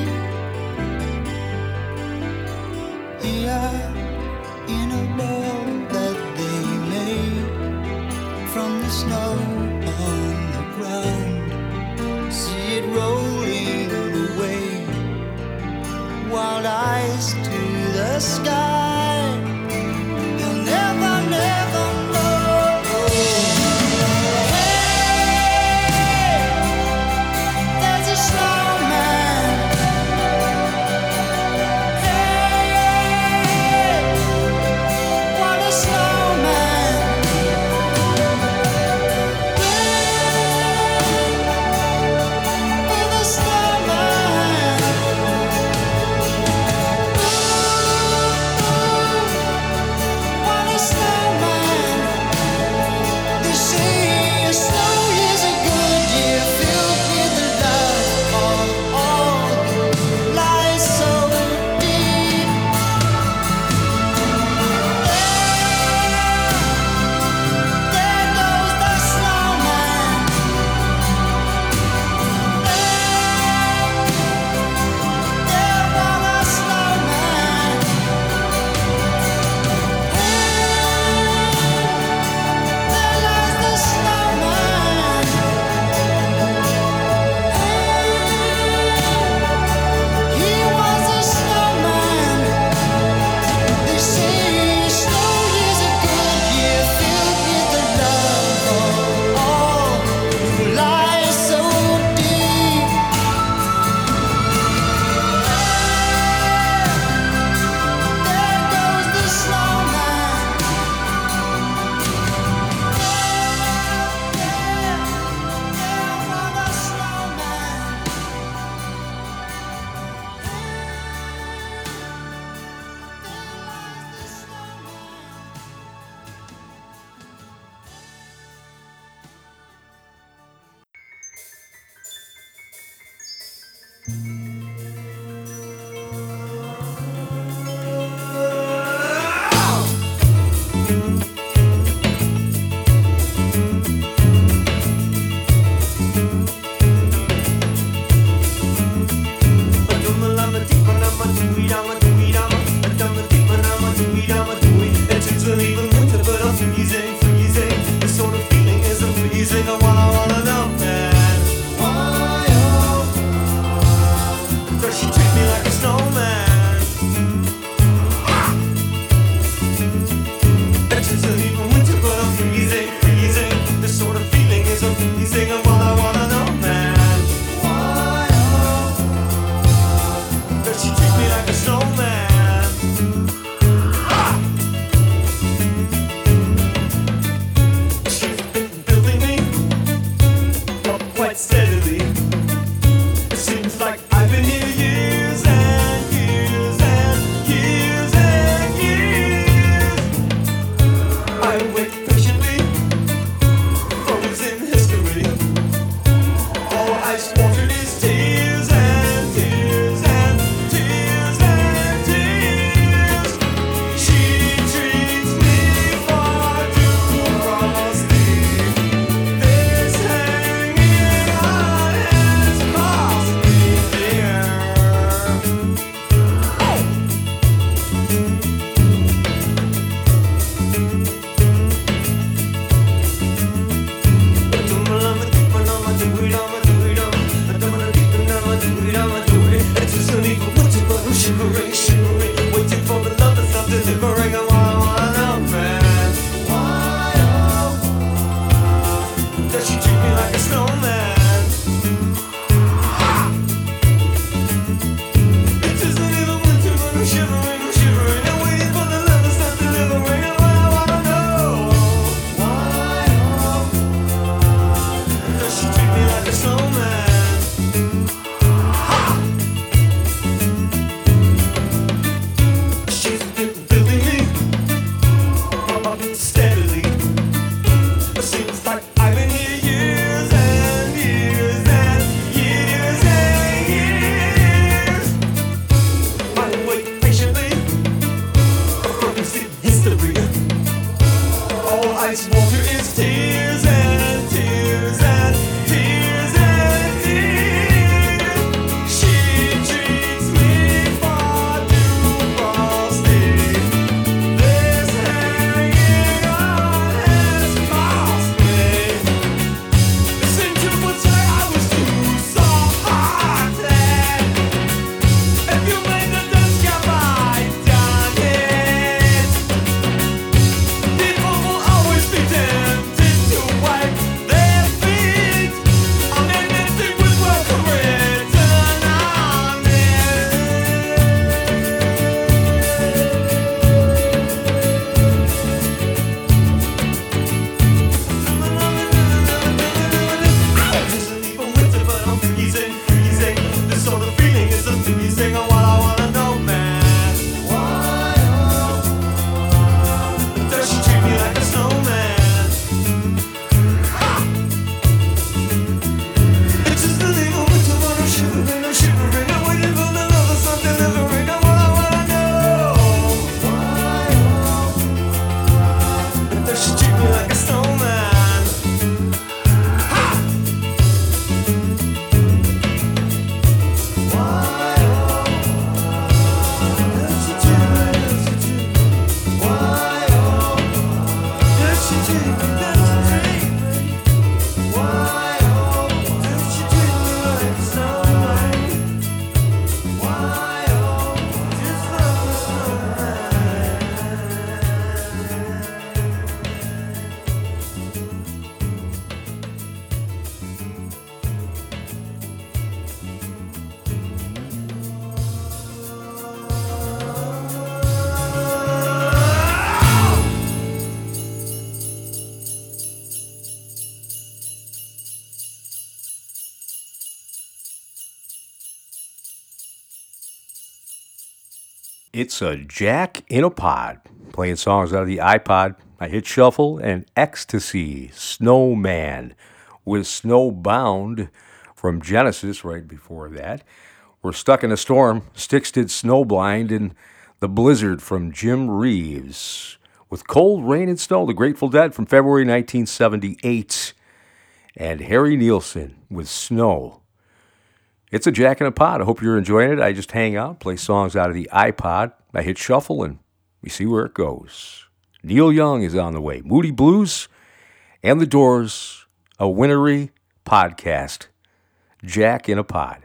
S15: Here in a world that they made from the snow on the ground, see it rolling away, wild eyes to the sky. You'll never, never know. Hey, there's a snowman.
S9: It's a Jack in a Pod, playing songs out of the iPod. I hit shuffle and Ecstasy, Snowman, with Snowbound from Genesis right before that. We're Stuck in a Storm, Styx did Snowblind, and The Blizzard from Jim Reeves. With Cold Rain and Snow, The Grateful Dead from February 1978. And Harry Nilsson with Snow. It's a Jack in a Pod. I hope you're enjoying it. I just hang out, play songs out of the iPod. I hit shuffle, and we see where it goes. Neil Young is on the way. Moody Blues and The Doors, a wintry podcast. Jack in a Pod.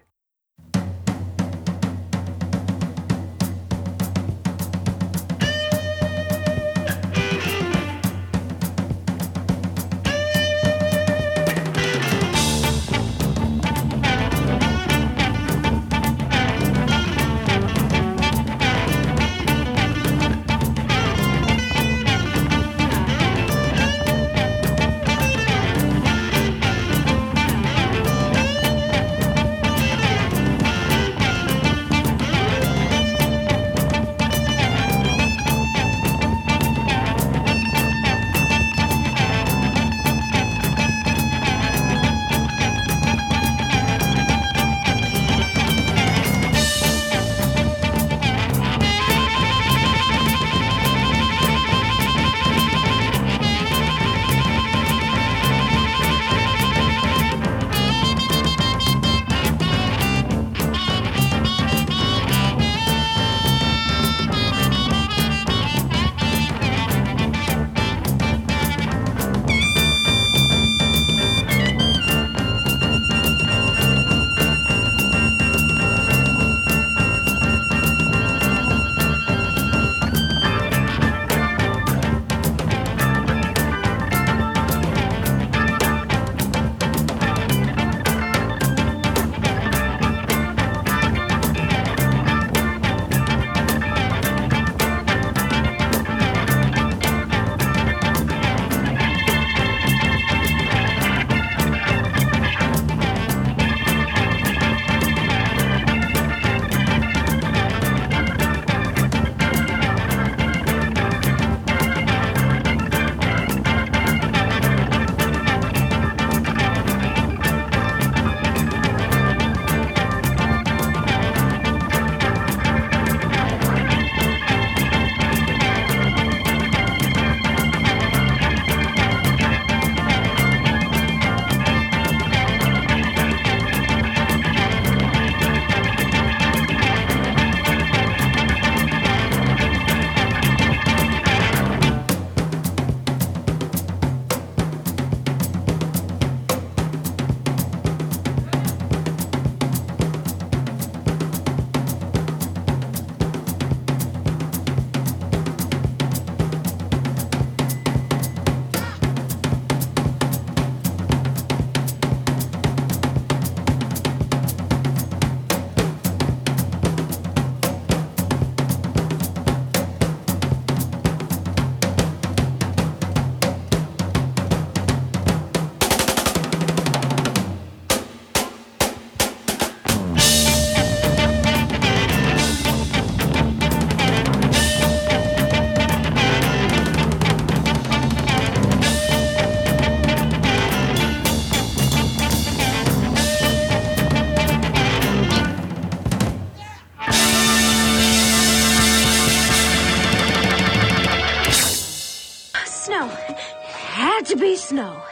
S16: Snow.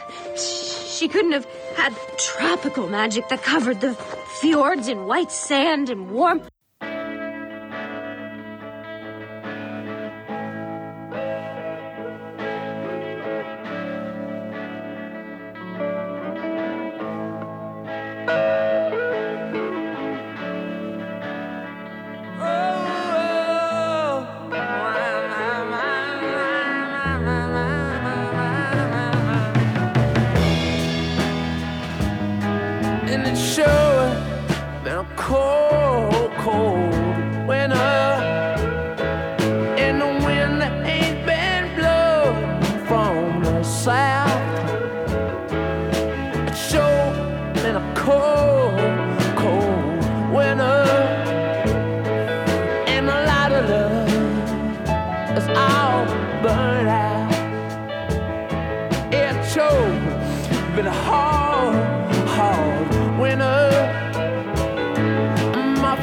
S16: She couldn't have had tropical magic that covered the fjords in white sand and warm...
S15: Been a hard winter. My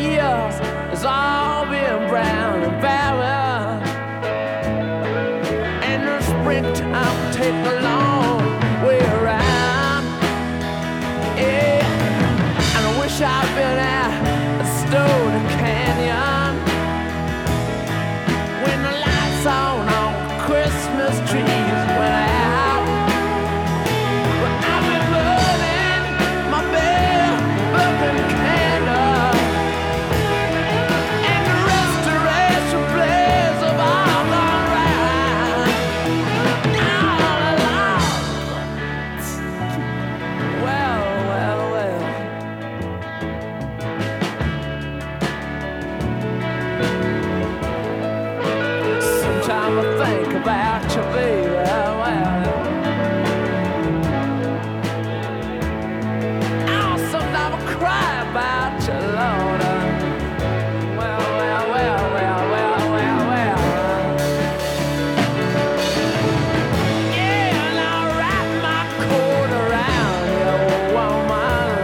S10: years has all been brown and barren. And the springtime take a long way around. Yeah, and I wish I'd been at a Stone Canyon when the lights on Christmas trees went out. But I've been burning my bare burning candle, and the restoration plays of all gone right. All along. Well, well, well. Sometimes I think about you, baby. Well, oh, sometimes I cry about you, Lord. Well, well, well, well, well, well, well. Yeah, and I'll wrap my coat around you, woman.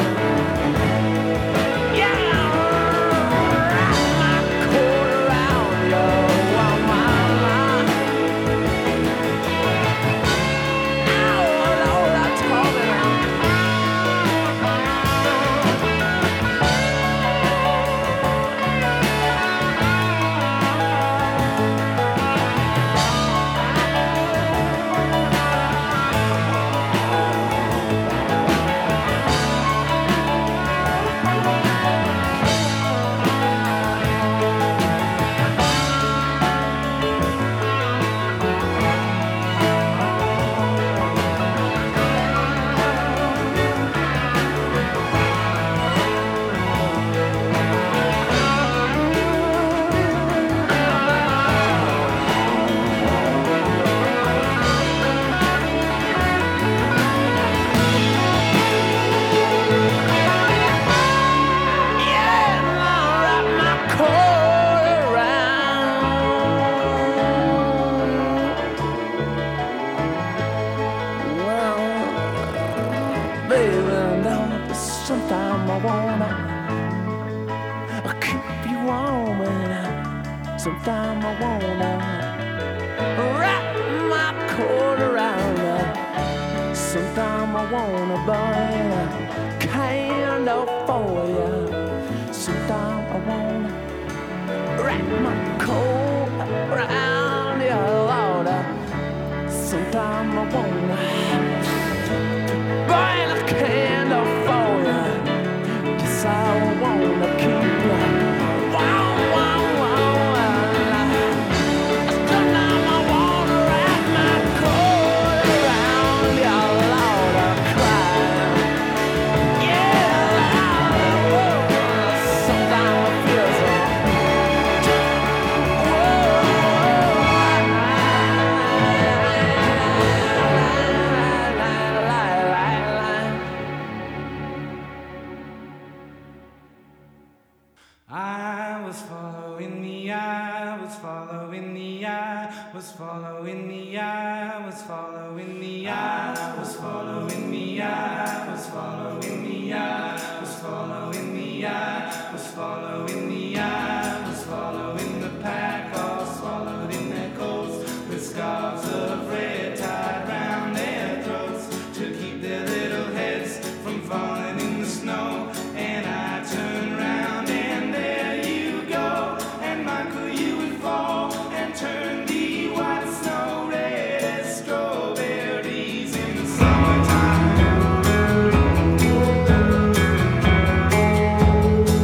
S10: Yeah, I'll wrap my coat around you, woman. Oh, Lord, I told you. Sometimes I wanna keep you warm, and sometimes I wanna wrap my coat around you. Sometimes I wanna burn a candle for you. Sometimes I wanna wrap my coat around you, Lord. Sometimes I wanna burn a candle for you. Yes, I wanna keep you. Wow, wow, wow, wow. Sometimes I wanna wrap my coat around you, Lord, I cry. Yeah, Lord, sometimes I feel so.
S17: I was following the eye, was following the eye, was following the eye, was following the eye, was following the eye, was following the eye, was following the eye, was following the eye, was following the pack, all swallowed in their coats, with scarves of red tied round their throats to keep their little heads from falling in the snow. And I turned round and there you go, and Michael, you would fall and turn the white snow red as strawberries in the summertime.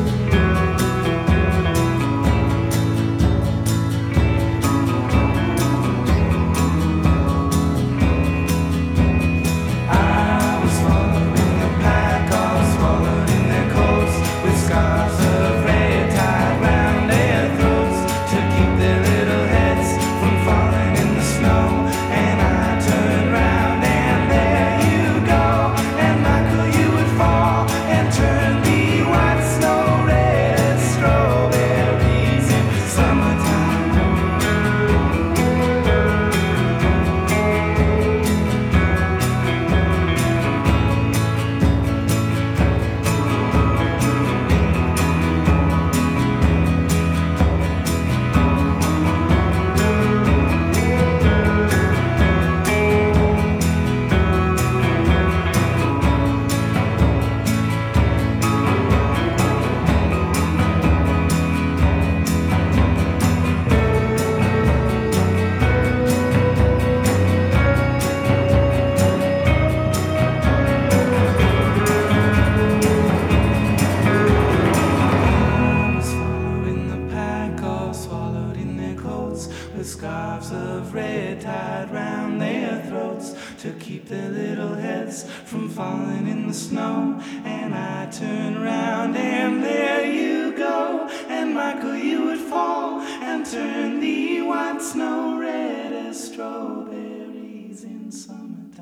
S17: kept their little heads from falling in the snow. And I turn around and there you go. And Michael, you would fall and turn the white snow red as strawberries in summertime.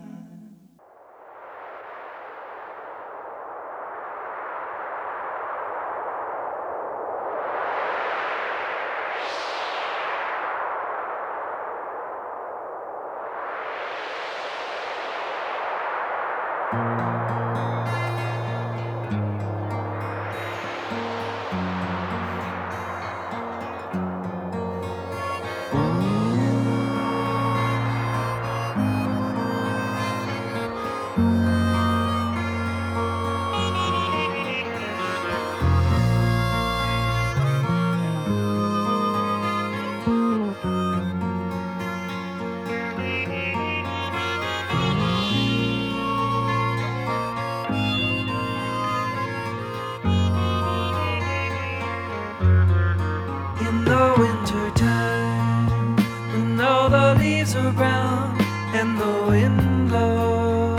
S17: In the winter time, when all the leaves are brown and the wind blows,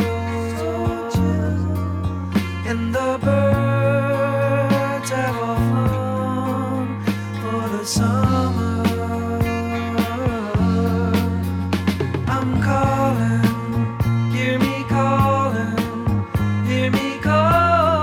S17: and the birds have all flown for the summer, I'm calling, hear me calling, hear me calling.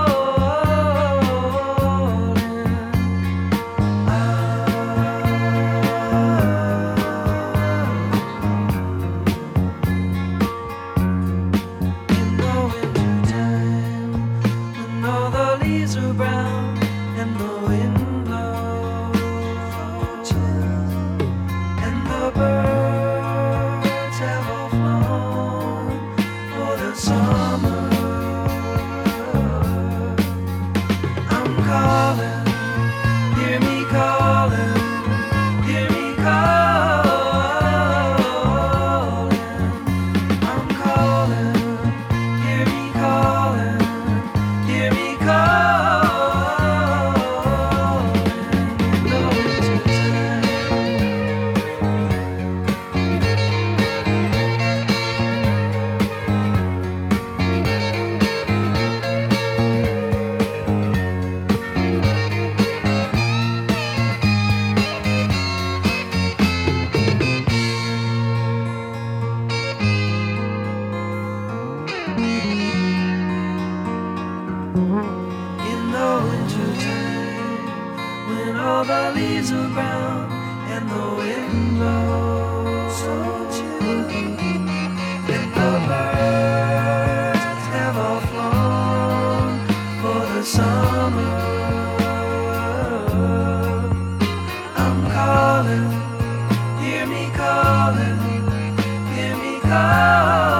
S17: In the winter time, when all the leaves are brown and the wind blows so chill, and the birds have all flown for the summer, I'm calling, hear me calling, hear me calling.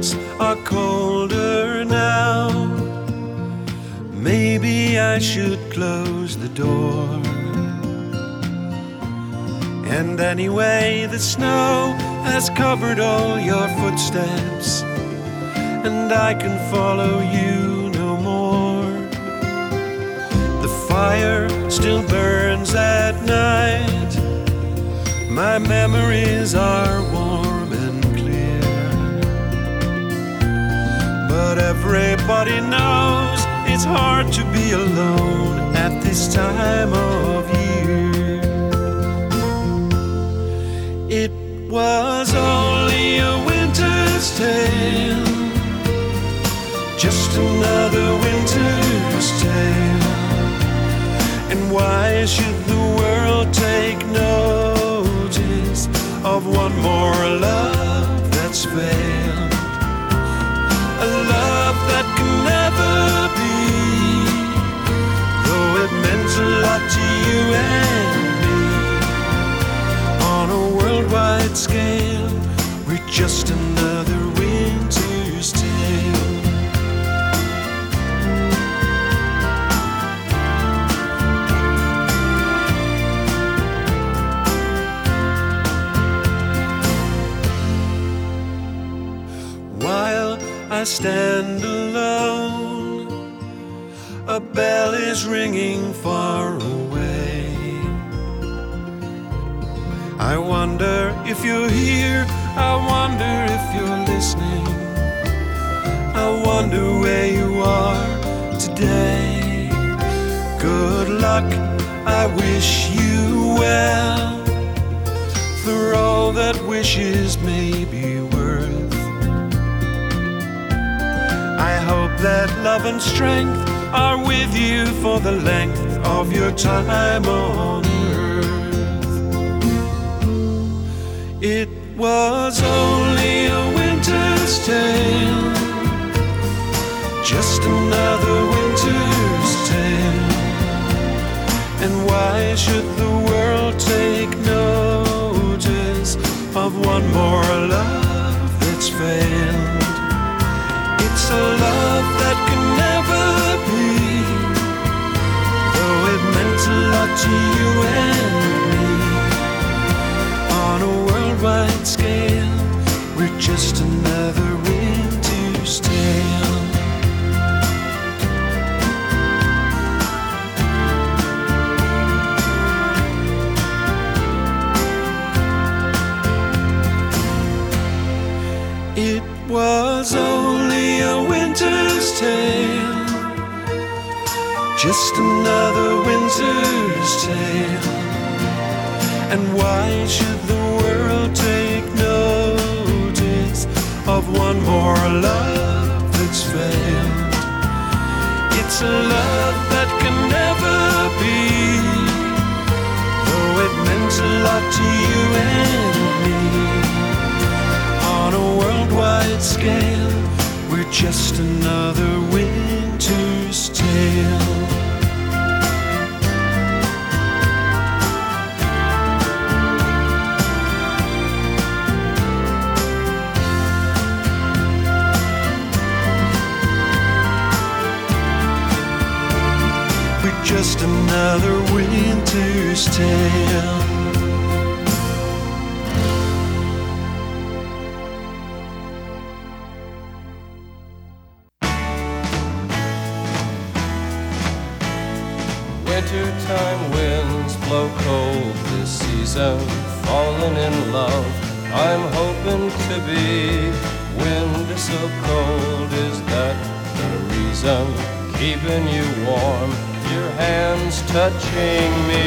S5: nights are colder now. Maybe I should close the door. And anyway, the snow has covered all your footsteps, and I can follow you no more. The fire still burns at night. My memories are warm and clear. But everybody knows it's hard to be alone at this time of year. It was only a winter's tale, just another winter's tale. And why should the world take notice of one more love that's failed? A love that can never be, though it meant a lot to you and me. On a worldwide scale, we're just another winter's tale. While I stand alone, a bell is ringing far away. I wonder if you're here, I wonder if you're listening. I wonder where you are today. Good luck, I wish you well, for all that wishes may be worth. I hope that love and strength are with you for the length of your time on earth. It was only a winter's tale, just another winter's tale. And why should the world take notice of one more love that's failed? It's a love that can never be, though it meant a lot to you and me. On a worldwide scale, we're just another winter's tale. It was only a winter's tale, just another winter's tale. And why should the world take notice of one more love that's failed? It's a love that can never be, though it meant a lot to you and me. On a worldwide scale, we're just another winter's tale. We're just another winter's tale.
S18: Wintertime winds blow cold this season, falling in love. I'm hoping to be. Wind is so cold, is that the reason? Keeping you warm, your hands touching me.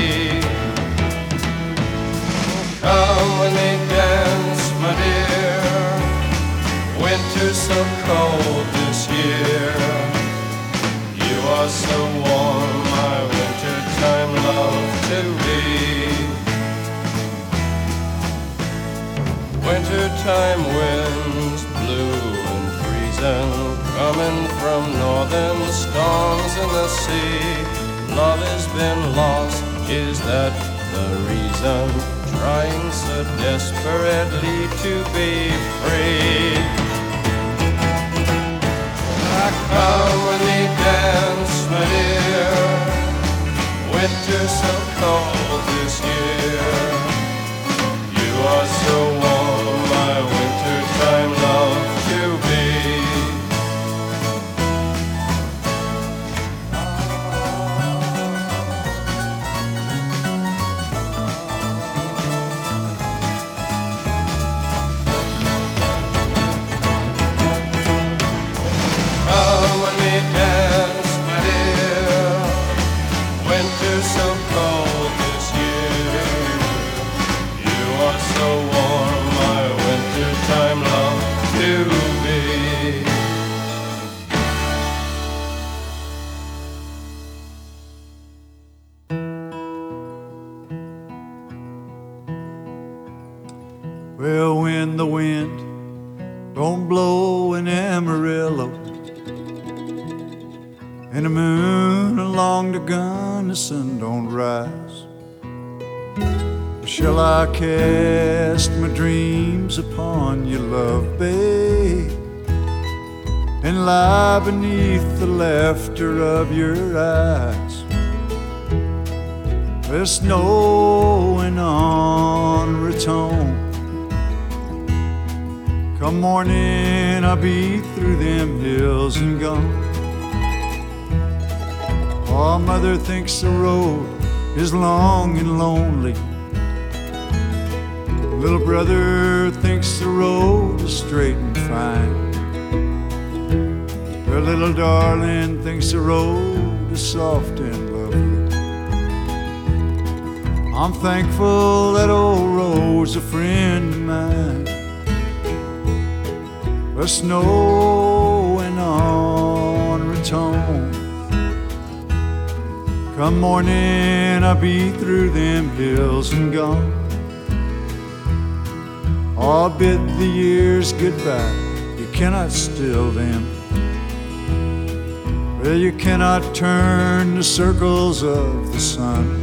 S18: Come with me, dance, my dear. Winter's so cold this year. You are so warm, my wintertime love to be. Wintertime winds blue and freezing, coming from northern storms in the sea. Love has been lost, is that the reason? Trying so desperately to be free. Come with me, dance, my dear. Winter's so cold this year. You are so warm, my wintertime love to be. Come with me, dance, my dear. Winter's so cold this year. You are so warm, my wintertime love to be.
S19: Well, when the wind don't blow in Amarillo and the moon along the Gunnison don't rise, shall I cast my dreams upon your love, babe, and lie beneath the laughter of your eyes? There's snow and on Raton. Come morning, I'll be through them hills and gone. Oh, mother thinks the road is long and lonely. Little brother thinks the road is straight and fine. Her little darling thinks the road is soft and lovely. I'm thankful that old road's a friend of mine. The snow and on Raton. Come morning, I'll be through them hills and gone. I'll bid the years goodbye. You cannot still them. Well, you cannot turn the circles of the sun.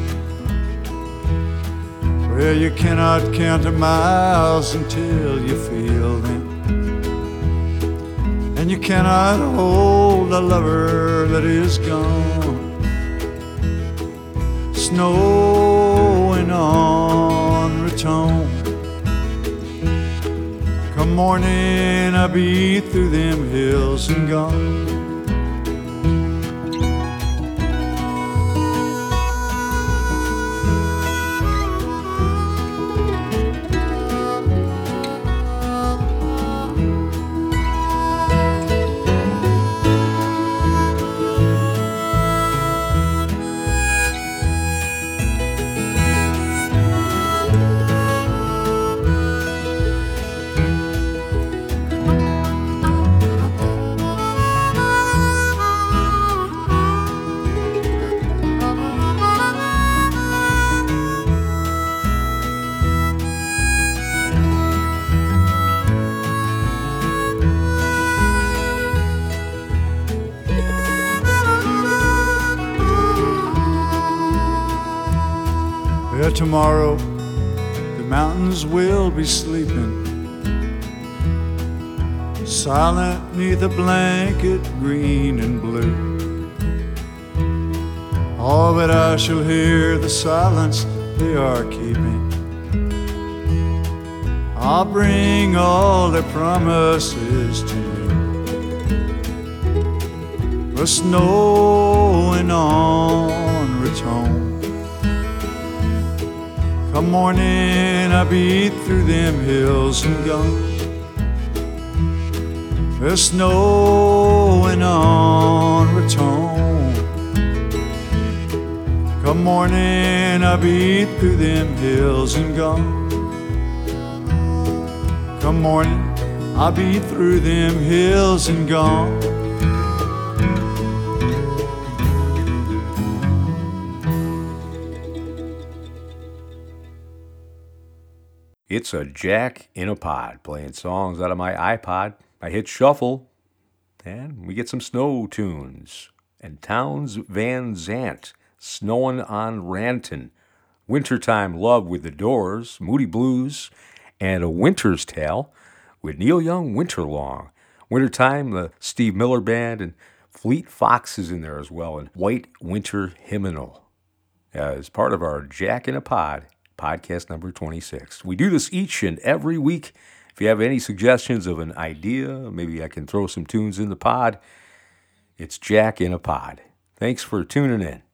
S19: Well, you cannot count the miles until you feel them. And you cannot hold a lover that is gone. Snowing on Raton. Come morning, I'll be through them hills and gone. Tomorrow the mountains will be sleeping, silent neath a blanket green and blue. Oh, but I shall hear the silence they are keeping. I'll bring all their promises to you. The snow and on Raton. Come morning, I'll be through them hills and gone. There's snow and on Raton. Come morning, I'll be through them hills and gone. Come morning, I'll be through them hills and gone.
S9: It's a Jack in a Pod, playing songs out of my iPod. I hit shuffle, and we get some snow tunes. And Townes Van Zandt, Snowin' on Ranton, Wintertime Love with the Doors, Moody Blues, and A Winter's Tale with Neil Young Winterlong. Wintertime, the Steve Miller Band, and Fleet Fox is in there as well, and White Winter Hymnal as part of our Jack in a Pod, podcast number 26. We do this each and every week. If you have any suggestions of an idea, maybe I can throw some tunes in the pod, it's Jack in a Pod. Thanks for tuning in.